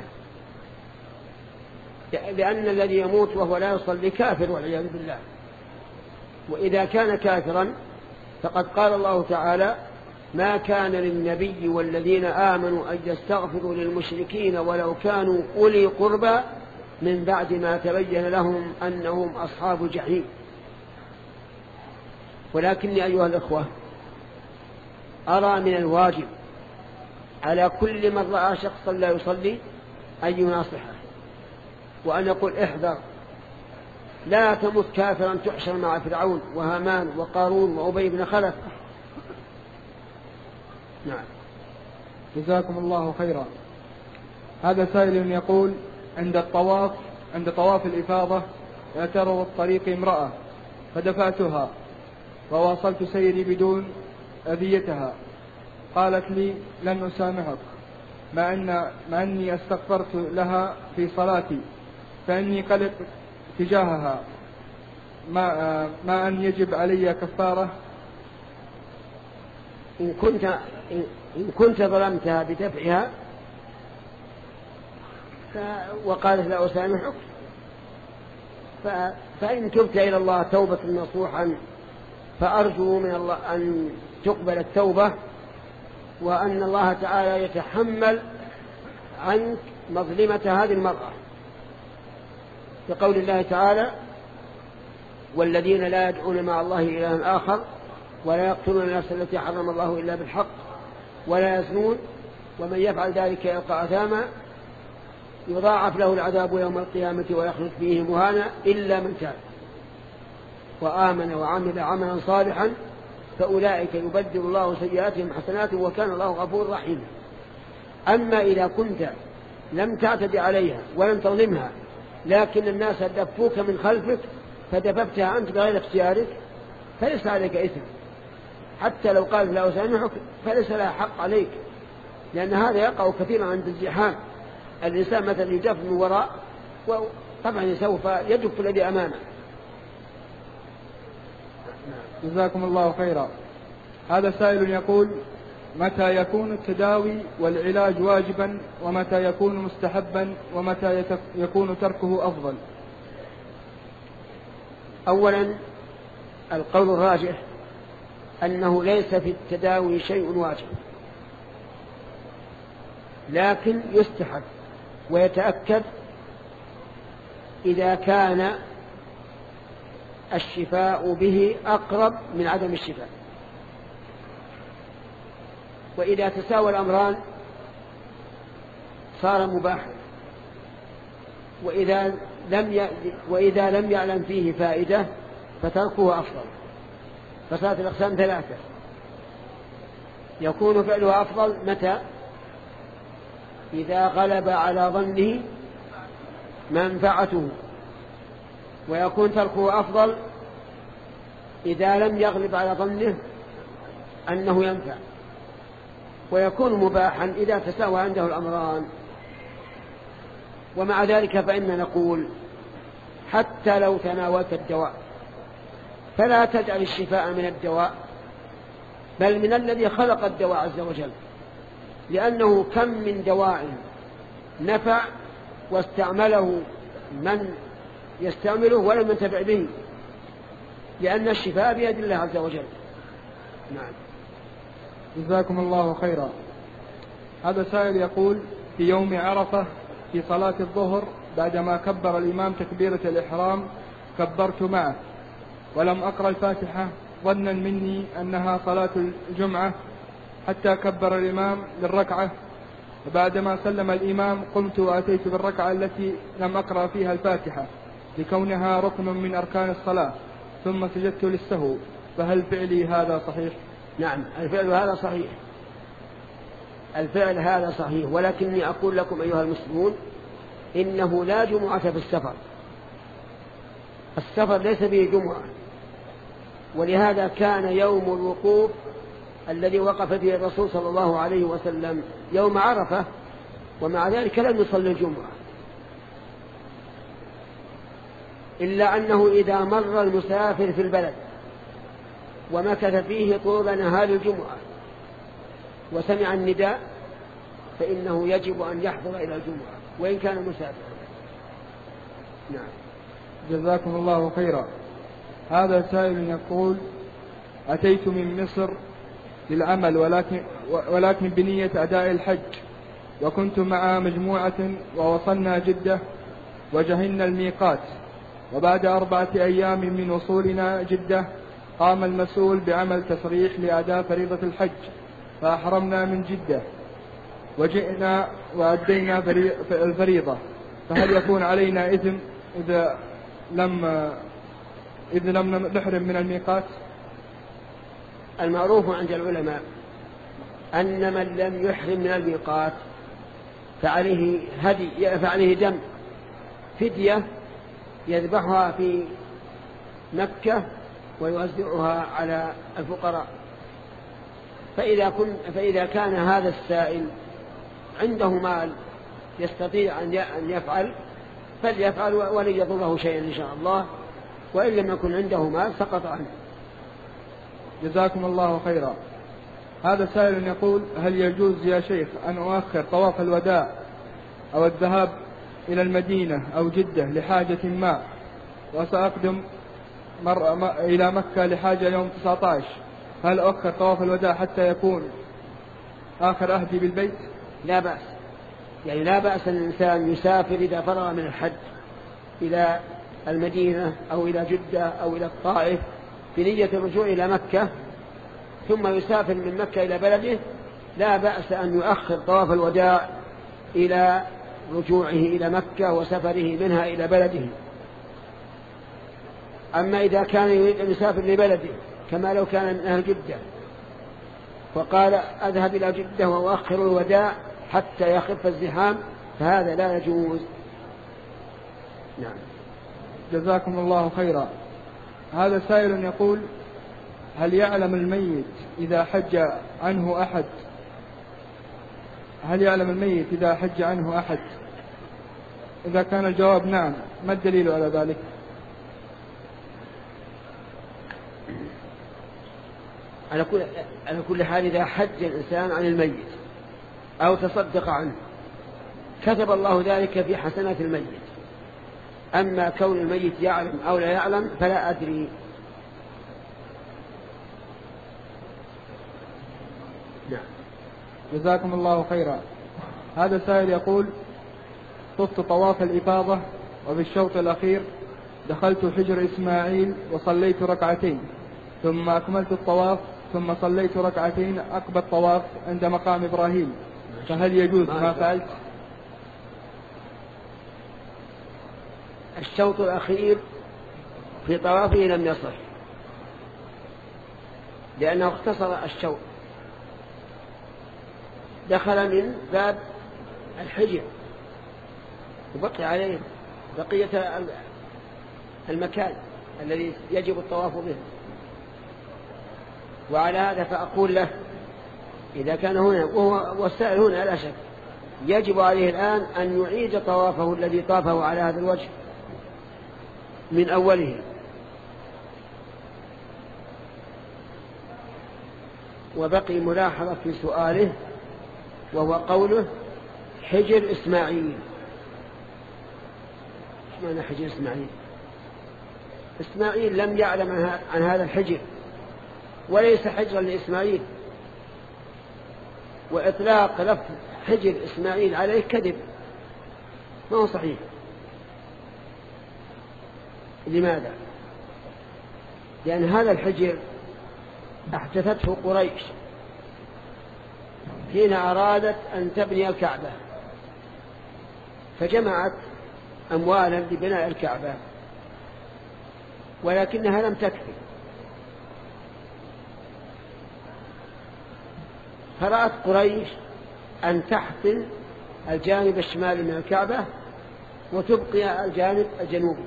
لأن الذي يموت وهو لا يصلي كافر والعياذ بالله. وإذا كان كافرا فقد قال الله تعالى ما كان للنبي والذين آمنوا أن يستغفروا للمشركين ولو كانوا أولي قربى من بعد ما تبين لهم أنهم أصحاب الجحيم. ولكني أيها الأخوة أرى من الواجب على كل من رأى شخصا لا يصلي أن يناصحه، وأن يقول احذر، لا تمت كافرا تحشر مع فرعون وهامان وقارون وأبي بن خلف. نعم. جزاكم الله خيرا. هذا سائل يقول عند الطواف عند طواف الإفاضة اعترض الطريق امرأة فدفعتها وواصلت سيري بدون أذيتها، قالت لي لن أسامحك مع, أن مع أني استغفرت لها في صلاتي، فإني قلق تجاهها، ما, ما أن يجب علي كفارة؟ إن كنت, إن كنت ظلمتها بدفعها وقالت لا أسامحك، فإن تبت إلى الله توبة نصوحا فأرجو من الله أن تقبل التوبة، وأن الله تعالى يتحمل عنك مظلمة هذه المرأة، كقول الله تعالى والذين لا يدعون مع الله إلها آخر ولا يقتلون النفس التي حرم الله إلا بالحق ولا يزنون ومن يفعل ذلك يلقى أثاما يضاعف له العذاب يوم القيامة ويخلد فيه مهانا إلا من تاب وآمن وعمل عملا صالحا فأولئك يبدل الله سيئاتهم حسنات وكان الله غفور رحيم. أما إذا كنت لم تعتد عليها ولم تظلمها لكن الناس دفوك من خلفك فدففتها أنت بغير اختيارك فليس عليك إثم، حتى لو قال لا أسامحك فليس لها حق عليك، لأن هذا يقع كثيرا عند الزحام. الإنسان مثلا يجف من وراء وطبعا سوف يجف الذي أمامه. جزاكم الله خيرا. هذا سائل يقول: متى يكون التداوي والعلاج واجبا، ومتى يكون مستحبا، ومتى يكون تركه أفضل؟ أولا القول الراجح أنه ليس في التداوي شيء واجب، لكن يستحب ويتأكد إذا كان الشفاء به أقرب من عدم الشفاء. وإذا تساوى الأمران صار مباحا، وإذا لم ي... وإذا لم يعلم فيه فائدة فتركه أفضل. فصارت الأقسام ثلاثة: يكون فعله أفضل متى؟ إذا غلب على ظنه منفعته، ويكون تركه أفضل إذا لم يغلب على ظنه أنه ينفع، ويكون مباحا إذا تساوى عنده الأمران. ومع ذلك فإننا نقول حتى لو تناولت الدواء فلا تجعل الشفاء من الدواء، بل من الذي خلق الدواء عز وجل، لأنه كم من دواء نفع واستعمله من يستعمله ولم ينتفع به، لأن الشفاء بيد الله عز وجل. نعم. جزاكم الله خيرا. هذا سائل يقول: في يوم عرفة في صلاة الظهر بعدما كبر الإمام تكبيرة الإحرام كبرت معه ولم أقرأ الفاتحة ظنا مني أنها صلاة الجمعة حتى كبر الإمام للركعة، وبعدما سلم الإمام قمت وأتيت بالركعة التي لم أقرأ فيها الفاتحة لكونها ركن من أركان الصلاة، ثم سجدت للسهو، فهل فعلي هذا صحيح؟ نعم، الفعل هذا صحيح، الفعل هذا صحيح، ولكني أقول لكم أيها المسلمون إنه لا جمعة في السفر، السفر ليس به جمعة، ولهذا كان يوم الوقوف الذي وقف فيه الرسول صلى الله عليه وسلم يوم عرفة، ومع ذلك لم يصلي الجمعة، إلا أنه إذا مر المسافر في البلد ومكث فيه طول نهار الجمعة وسمع النداء فإنه يجب أن يحضر إلى الجمعة وإن كان مسافرا. نعم. جزاكم الله خيرا. هذا سائل يقول: أتيت من مصر للعمل ولكن, ولكن بنية أداء الحج، وكنت مع مجموعة ووصلنا جدة وجهلنا الميقات، وبعد أربعة أيام من وصولنا جدة قام المسؤول بعمل تصريح لأداء فريضة الحج، فأحرمنا من جدة وجئنا وأدينا الفريضة، فهل يكون علينا إثم إذا لم إذا لم نحرم من الميقات؟ المعروف عند العلماء أن من لم يحرم من الميقات فعليه هدي، فعليه دم فدية يذبحها في مكة ويوزعها على الفقراء. فإذا, كن فإذا كان هذا السائل عنده مال يستطيع أن يفعل فليفعل ولن يضره شيئا إن شاء الله، وإن لم يكن عنده مال سقط عنه. جزاكم الله خيرا. هذا سائل يقول: هل يجوز يا شيخ أن أؤخر طواف الوداع أو الذهاب إلى المدينة أو جدة لحاجة ما، وسأقدم مر... إلى مكة لحاجة يوم تسعة عشر، هل أؤخر طواف الوداع حتى يكون آخر أهدي بالبيت؟ لا بأس، يعني لا بأس أن الإنسان يسافر إذا فرغ من الحج إلى المدينة أو إلى جدة أو إلى الطائف بنية الرجوع إلى مكة، ثم يسافر من مكة إلى بلده، لا بأس أن يؤخر طواف الوداع إلى رجوعه إلى مكة وسفره منها إلى بلده. أما إذا كان يريد أن يسافر لبلده كما لو كان من أهل جدة وقال أذهب إلى جدة وأؤخر الوداع حتى يخف الزحام فهذا لا يجوز. نعم. جزاكم الله خيرا. هذا سائل يقول: هل يعلم الميت إذا حج عنه أحد هل يعلم الميت إذا حج عنه أحد؟ إذا كان الجواب نعم، ما الدليل على ذلك؟ على كل على كل حال إذا حج الإنسان عن الميت أو تصدق عنه كتب الله ذلك في حسنات الميت. أما كون الميت يعلم أو لا يعلم فلا أدري. نعم. جزاكم الله خيرا. هذا سائل يقول: طفت طواف الإفاضة وفي الشوط الأخير دخلت حجر إسماعيل وصليت ركعتين، ثم أكملت الطواف ثم صليت ركعتين عقب الطواف عند مقام إبراهيم، فهل يجوز ما فعلت؟ الشوط الأخير في طوافه لم يصح، لأنه اختصر الشوط، دخل من باب الحجر وبقي عليه بقية المكان الذي يجب الطواف به. وعلى هذا فأقول له إذا كان هنا وهو والسائل هنا لا شك يجب عليه الآن أن يعيد طوافه الذي طافه على هذا الوجه من أوله. وبقي ملاحظة في سؤاله وهو قوله حجر إسماعيل. ايش معنى حجر إسماعيل؟ إسماعيل لم يعلم عن هذا الحجر وليس حجرا لإسماعيل، وإطلاق لفظ حجر إسماعيل عليه كذب ما هو صحيح. لماذا؟ لأن هذا الحجر احدثته قريش حين أرادت أن تبني الكعبة، فجمعت أموالا لبناء الكعبة ولكنها لم تكفي، فرأت قريش أن تحصل الجانب الشمالي من الكعبة وتبقي الجانب الجنوبي،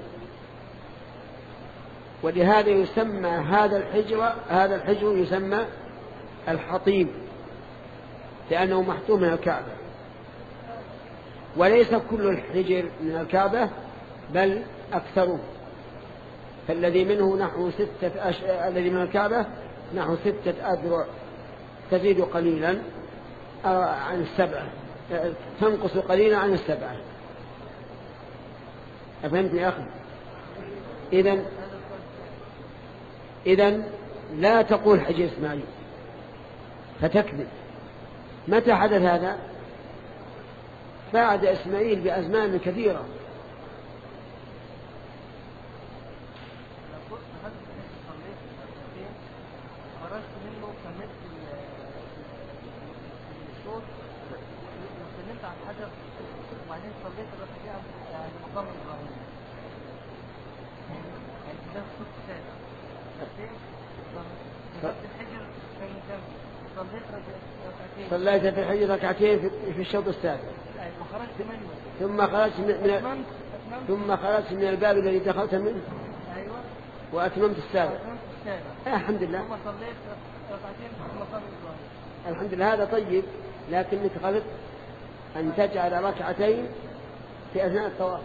ولهذا يسمى هذا الحجر هذا الحجر يسمى الحطيم، لأنه محطوم من الكعبة. وليس كل الحجر من الكعبة بل أكثره، فالذي منه نحو ستة أش... الذي من الكعبة نحو ستة أذرع تزيد قليلا عن السبعة، تنقص قليلا عن السبعة. أفهمت يا أخي؟ إذن إذن لا تقول حجر إسماعيل فتكذب. متى حدث هذا؟ بعد إسماعيل بأزمان كثيرة. صليت في الحجر ركعتين في الشوط السابع ثم خرجت من ثم خرجت من الباب الذي دخلت منه وأتممت السابع. الحمد لله الحمد لله هذا طيب، لكنك غلط أن تجعل ركعتين في أثناء الطواف.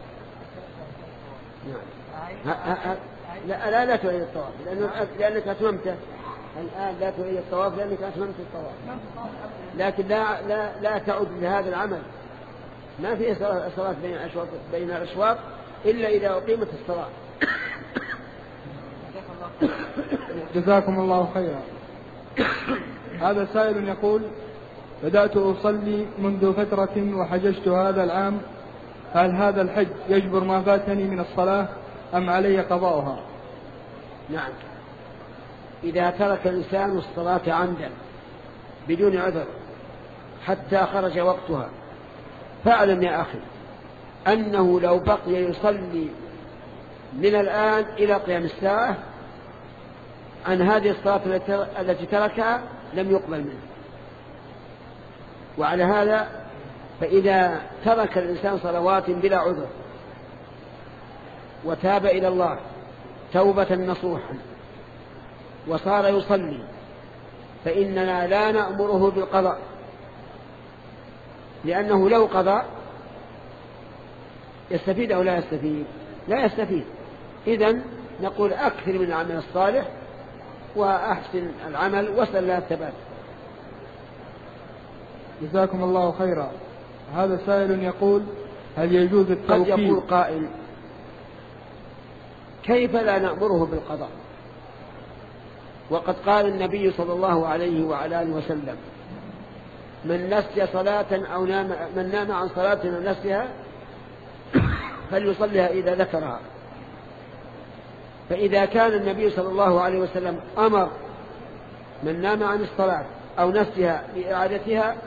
نعم. لا لا لا تعيد الطواف لأنك أتممته الآن، لا تعيد الطواف لأنك أتممت الطواف، لكن لا لا لا تعود لهذا العمل. ما في صلاة بين الأشواط بين الأشواط إلا إذا أقيمت الصلاة. جزاكم الله خيرا. هذا سائل يقول: بدأت أصلي منذ فترة وحججت هذا العام، هل هذا الحج يجبر ما فاتني من الصلاة أم علي قضاؤها؟ نعم، إذا ترك الإنسان الصلاة عمدا بدون عذر حتى خرج وقتها فاعلم يا أخي أنه لو بقي يصلي من الآن إلى قيام الساعة عن هذه الصلاة التي تركها لم يقبل منه. وعلى هذا فإذا ترك الإنسان صلوات بلا عذر وتاب إلى الله توبة نصوحا وصار يصلي فإننا لا نأمره بالقضاء، لأنه لو قضى يستفيد أو لا يستفيد؟ لا يستفيد. إذن نقول أكثر من العمل الصالح وأحسن العمل وصل الله الثبات. جزاكم الله خيرا. هذا سائل يقول هل يجوز التوكيل؟ قد يقول قائل كيف لا نأمره بالقضاء وقد قال النبي صلى الله عليه وعلى آله وسلم من نسي صلاة أو نام من نام عن صلاة أو نسيها فليصليها إذا ذكرها. فإذا كان النبي صلى الله عليه وسلم أمر من نام عن الصلاة أو نسيها بإعادتها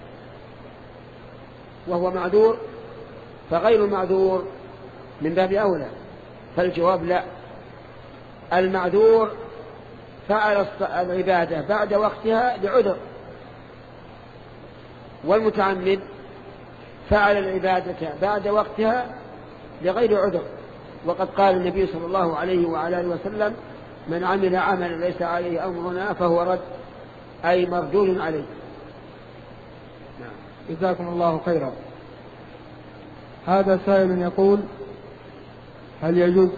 وهو معذور فغير المعذور من باب أولى. فالجواب لا، المعذور فعل العبادة بعد وقتها لعذر، والمتعمد فعل العبادة بعد وقتها لغير عذر. وقد قال النبي صلى الله عليه وعلى آله وسلم من عمل عملا ليس عليه أمرنا فهو رد، أي مردود عليه. جزاكم الله خيرا. هذا سائل يقول هل يجوز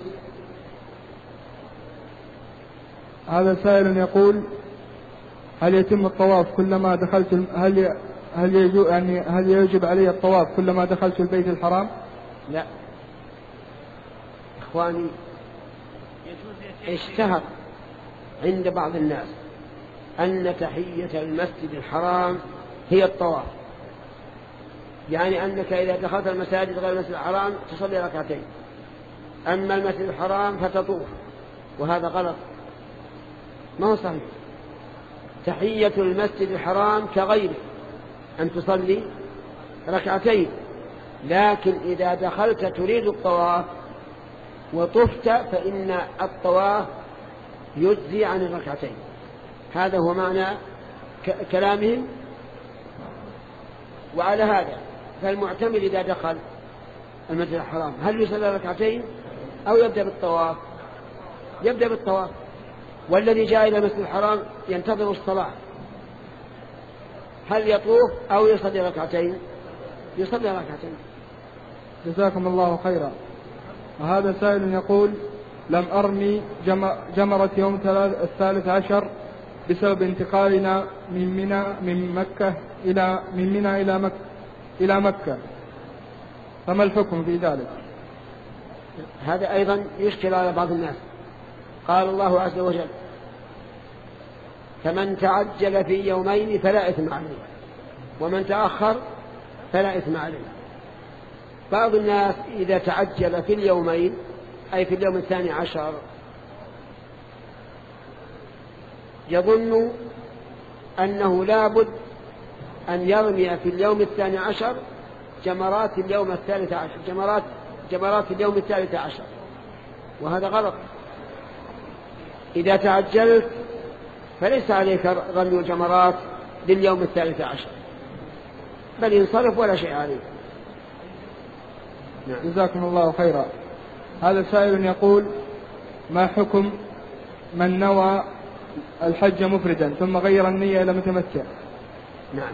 هذا سائل يقول هل يتم الطواف كلما دخلت هل هل يجوز يعني هل يجب علي الطواف كلما دخلت البيت الحرام؟ لا إخواني، اشتهر عند بعض الناس أن تحية المسجد الحرام هي الطواف، يعني أنك إذا دخلت المساجد غير المسجد الحرام تصلي ركعتين، أما المسجد الحرام فتطوف، وهذا غلط ما هو صحيح. تحية المسجد الحرام كغيره أن تصلي ركعتين، لكن إذا دخلت تريد الطواف وطفت فإن الطواف يجزي عن الركعتين. هذا هو معنى كلامهم. وعلى هذا فالمعتمد إذا دخل المسجد الحرام هل يصلي ركعتين أو يبدأ بالطواف؟ يبدأ بالطواف. والذي جاء إلى المسجد الحرام ينتظر الصلاة هل يطوف أو يصلي ركعتين؟ يصلي ركعتين. جزاكم الله خيرا. وهذا سائل يقول لم أرمي جمرة يوم الثالث عشر بسبب انتقالنا من منى من مكة إلى من منى إلى مكة إلى مكة، فما الحكم في ذلك؟ هذا أيضا يشكل على بعض الناس. قال الله عز وجل فمن تعجل في يومين فلا إثم عليه ومن تأخر فلا إثم عليه. بعض الناس إذا تعجل في اليومين أي في اليوم الثاني عشر يظن أنه لابد أن يرمي في اليوم الثاني عشر جمرات اليوم الثالث عشر جمرات جمرات اليوم الثالث عشر، وهذا غلط. إذا تعجلت فليس عليك رمي الجمرات لليوم الثالث عشر، بل ينصرف ولا شيء عليه. نعم. جزاكم الله خيرا. هذا سائل يقول ما حكم من نوى الحج مفردا ثم غير النية إلى متمتع؟ نعم،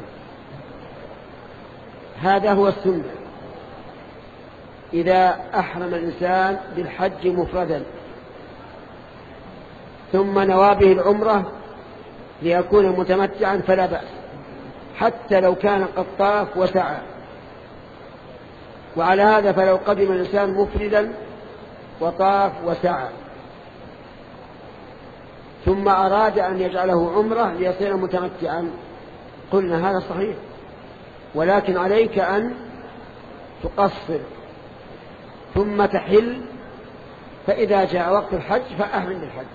هذا هو السنة. إذا أحرم الإنسان بالحج مفردا ثم نوى به العمرة ليكون متمتعا فلا بأس، حتى لو كان قد طاف وسعى. وعلى هذا فلو قدم الإنسان مفردا وطاف وسعى ثم أراد أن يجعله عمرة ليصير متمتعا قلنا هذا صحيح، ولكن عليك أن تقصر ثم تحل، فإذا جاء وقت الحج فأحرم بالحج.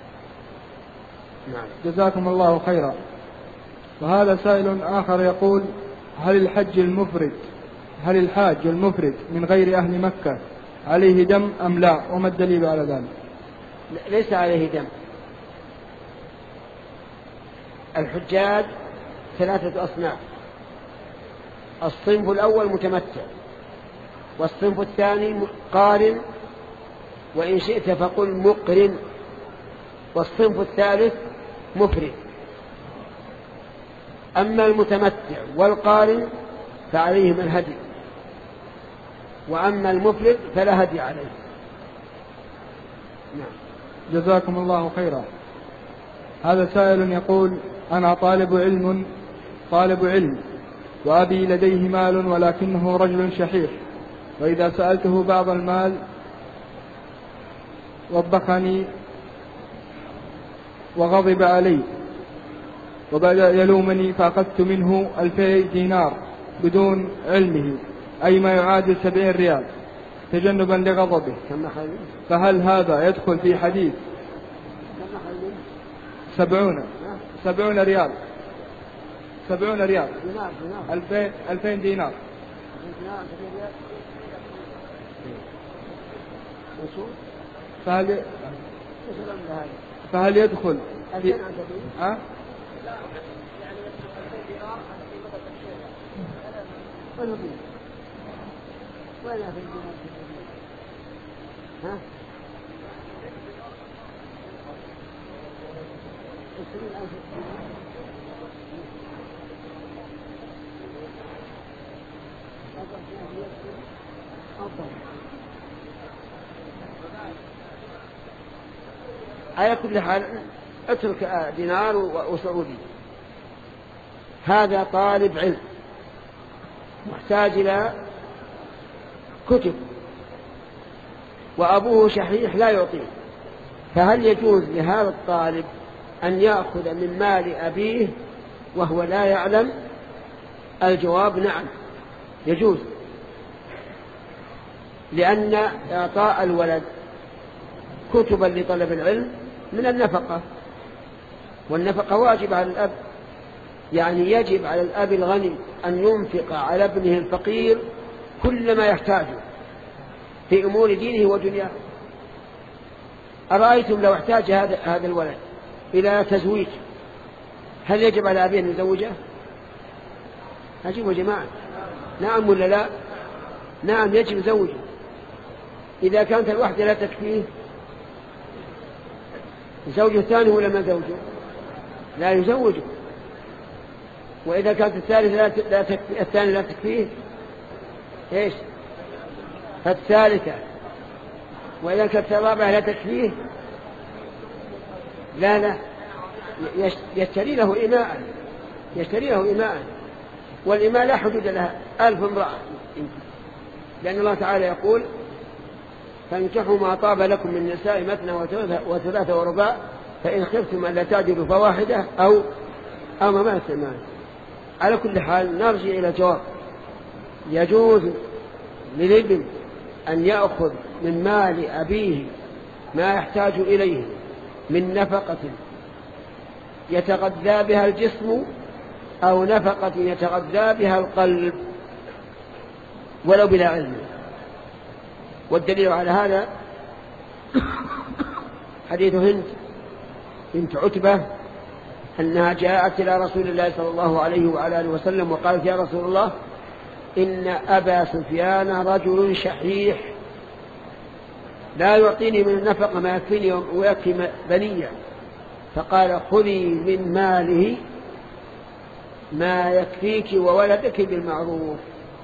نعم. جزاكم الله خيرا. وهذا سائل آخر يقول هل الحج المفرد هل الحاج المفرد من غير أهل مكة عليه دم أم لا، وما الدليل على ذلك؟ ليس عليه دم. الحجاج ثلاثة أصناف: الصنف الأول متمتع، والصنف الثاني قارن، وإن شئت فقل مقرن، والصنف الثالث مفرد. أما المتمتع والقارن فعليهم الهدي، وأما المفرد فلا هدي عليه. نعم. جزاكم الله خيرا. هذا سائل يقول: أنا طالب علم طالب علم وأبي لديه مال ولكنه رجل شحيح، وإذا سألته بعض المال وبخني وغضب علي وبدأ يلومني، فأخذت منه ألفي دينار بدون علمه، أي ما يعادل سبعين ريال تجنبا لغضبه، فهل هذا يدخل في حديث سبعون سبعون ريال سبعون ريال ألفين, ألفين دينار فهل فهل يدخل في ها؟ ها؟ على كل حال اترك دينار وسعودي. هذا طالب علم محتاج إلى كتب وأبوه شحيح لا يعطيه، فهل يجوز لهذا الطالب أن يأخذ من مال أبيه وهو لا يعلم؟ الجواب نعم يجوز، لأن إعطاء الولد كتبا لطلب العلم من النفقة، والنفقة واجب على الأب، يعني يجب على الأب الغني أن ينفق على ابنه الفقير كل ما يحتاجه في أمور دينه ودنياه. أرأيتم لو احتاج هذا هذا الولد إلى تزويج، هل يجب على أبيه أن يزوجه؟ أجيبوا يا جماعة، نعم ولا لا؟ نعم يجب زوجه. إذا كانت الوحدة لا تكفيه زوجه الثاني ولا ما زوجه؟ لا يزوجه. وإذا كانت الثالثة لا تكفي الثاني لا تكفيه إيش؟ فالثالثة. وإذا كانت الرابعة لا تكفيه لا لا يشتري له إماء، يشتري له إماء، والإماء لا حدود لها، ألف امرأة، لأن الله تعالى يقول: فانكحوا ما طاب لكم من النساء مثنى وثلاث ورباع فإن خفتم ألا تعدلوا فواحدة أو أو ما ملكت أيمانكم. على كل حال نرجع إلى الجواب. يجوز للابن أن يأخذ من مال أبيه ما يحتاج إليه من نفقة يتغذى بها الجسم أو نفقة يتغذى بها القلب ولو بلا علم. والدليل على هذا حديث هند بنت عتبة أنها جاءت إلى رسول الله صلى الله عليه وعلى آله وسلم وقالت: يا رسول الله، إن أبا سفيان رجل شحيح لا يعطيني من النفقة ما يكفيني ويكفي بنية، فقال: خذي من ماله ما يكفيك وولدك بالمعروف.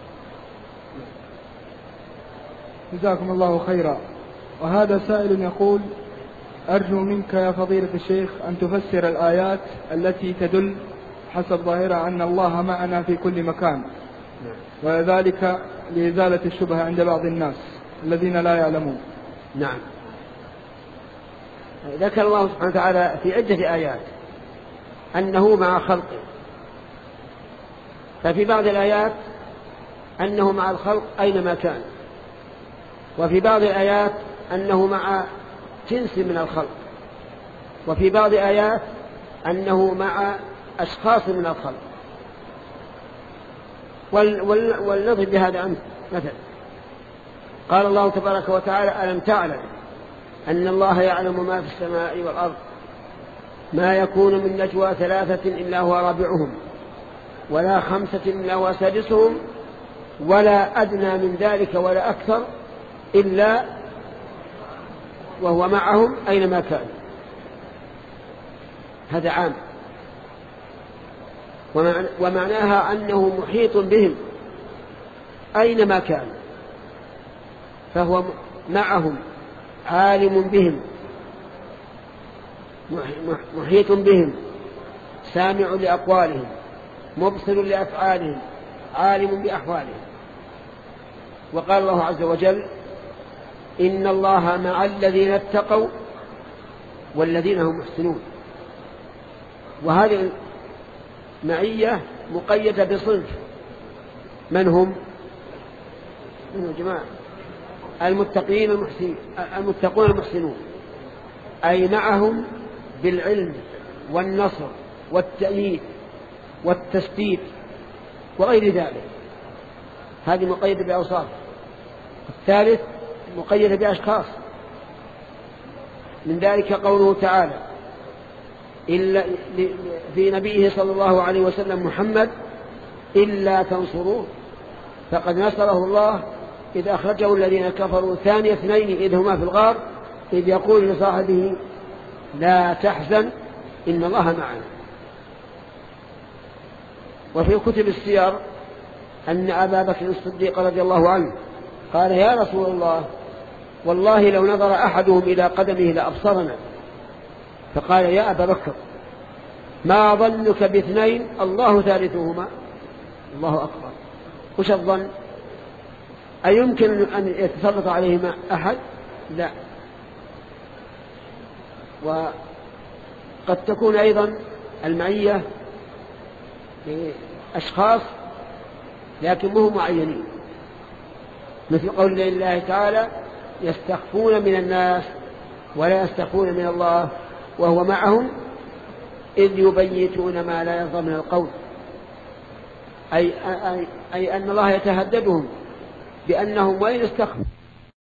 جزاكم الله خيرا. وهذا سائل يقول: أرجو منك يا فضيلة الشيخ أن تفسر الآيات التي تدل حسب ظاهرها أن الله معنا في كل مكان، وذلك لإزالة الشبهة عند بعض الناس الذين لا يعلمون. نعم. ذكر الله سبحانه وتعالى في عدة آيات أنه مع خلقه، ففي بعض الآيات أنه مع الخلق أينما كان، وفي بعض الآيات أنه مع جنس من الخلق، وفي بعض آيات أنه مع أشخاص من الخلق. ولنضرب بهذا أمثل. مثلا قال الله تبارك وتعالى: ألم تعلم أن الله يعلم ما في السماء والأرض، ما يكون من نجوى ثلاثة إلا هو رابعهم ولا خمسة إلا هو سادسهم ولا أدنى من ذلك ولا أكثر إلا وهو معهم أينما كان. هذا عام. ومعناها أنه محيط بهم أينما كان، فهو معهم عالم بهم محيط بهم، سامع لأقوالهم، مبصر لأفعالهم، عالم بأحوالهم. وقال الله عز وجل: إن الله مع الذين اتقوا والذين هم محسنون. وهذه معية مقيدة بصنف، من هم؟ من الجماعة المتقين المحسنين المتقون المحسنون، أي معهم بالعلم والنصر والتأييد والتسديد وغير ذلك. هذه مقيدة بأوصاف. الثالث مقيدة بأشخاص، من ذلك قوله تعالى إلا في نبيه صلى الله عليه وسلم محمد: إلا تنصروه فقد نصره الله إذ أخرجه الذين كفروا ثاني اثنين إذ هما في الغار إذ يقول لصاحبه: لا تحزن إن الله معنا. وفي كتب السير أن أبا بكر الصديق رضي الله عنه قال: يا رسول الله، والله لو نظر أحدهم إلى قدمه لأبصرنا. فقال: يا أبا بكر، ما ظنك باثنين الله ثالثهما؟ الله أكبر. وش الظن؟ أيمكن أن يتسلط عليهما أحد؟ لا. وقد تكون أيضا المعية لأشخاص لكن مهم معينين، مثل قول الله تعالى: يستخفون من الناس ولا يستخفون من الله وهو معهم إذ يبيتون ما لا يرضى من القول. أي, أي, أي أن الله يتهددهم بأنهم وإن استخفوا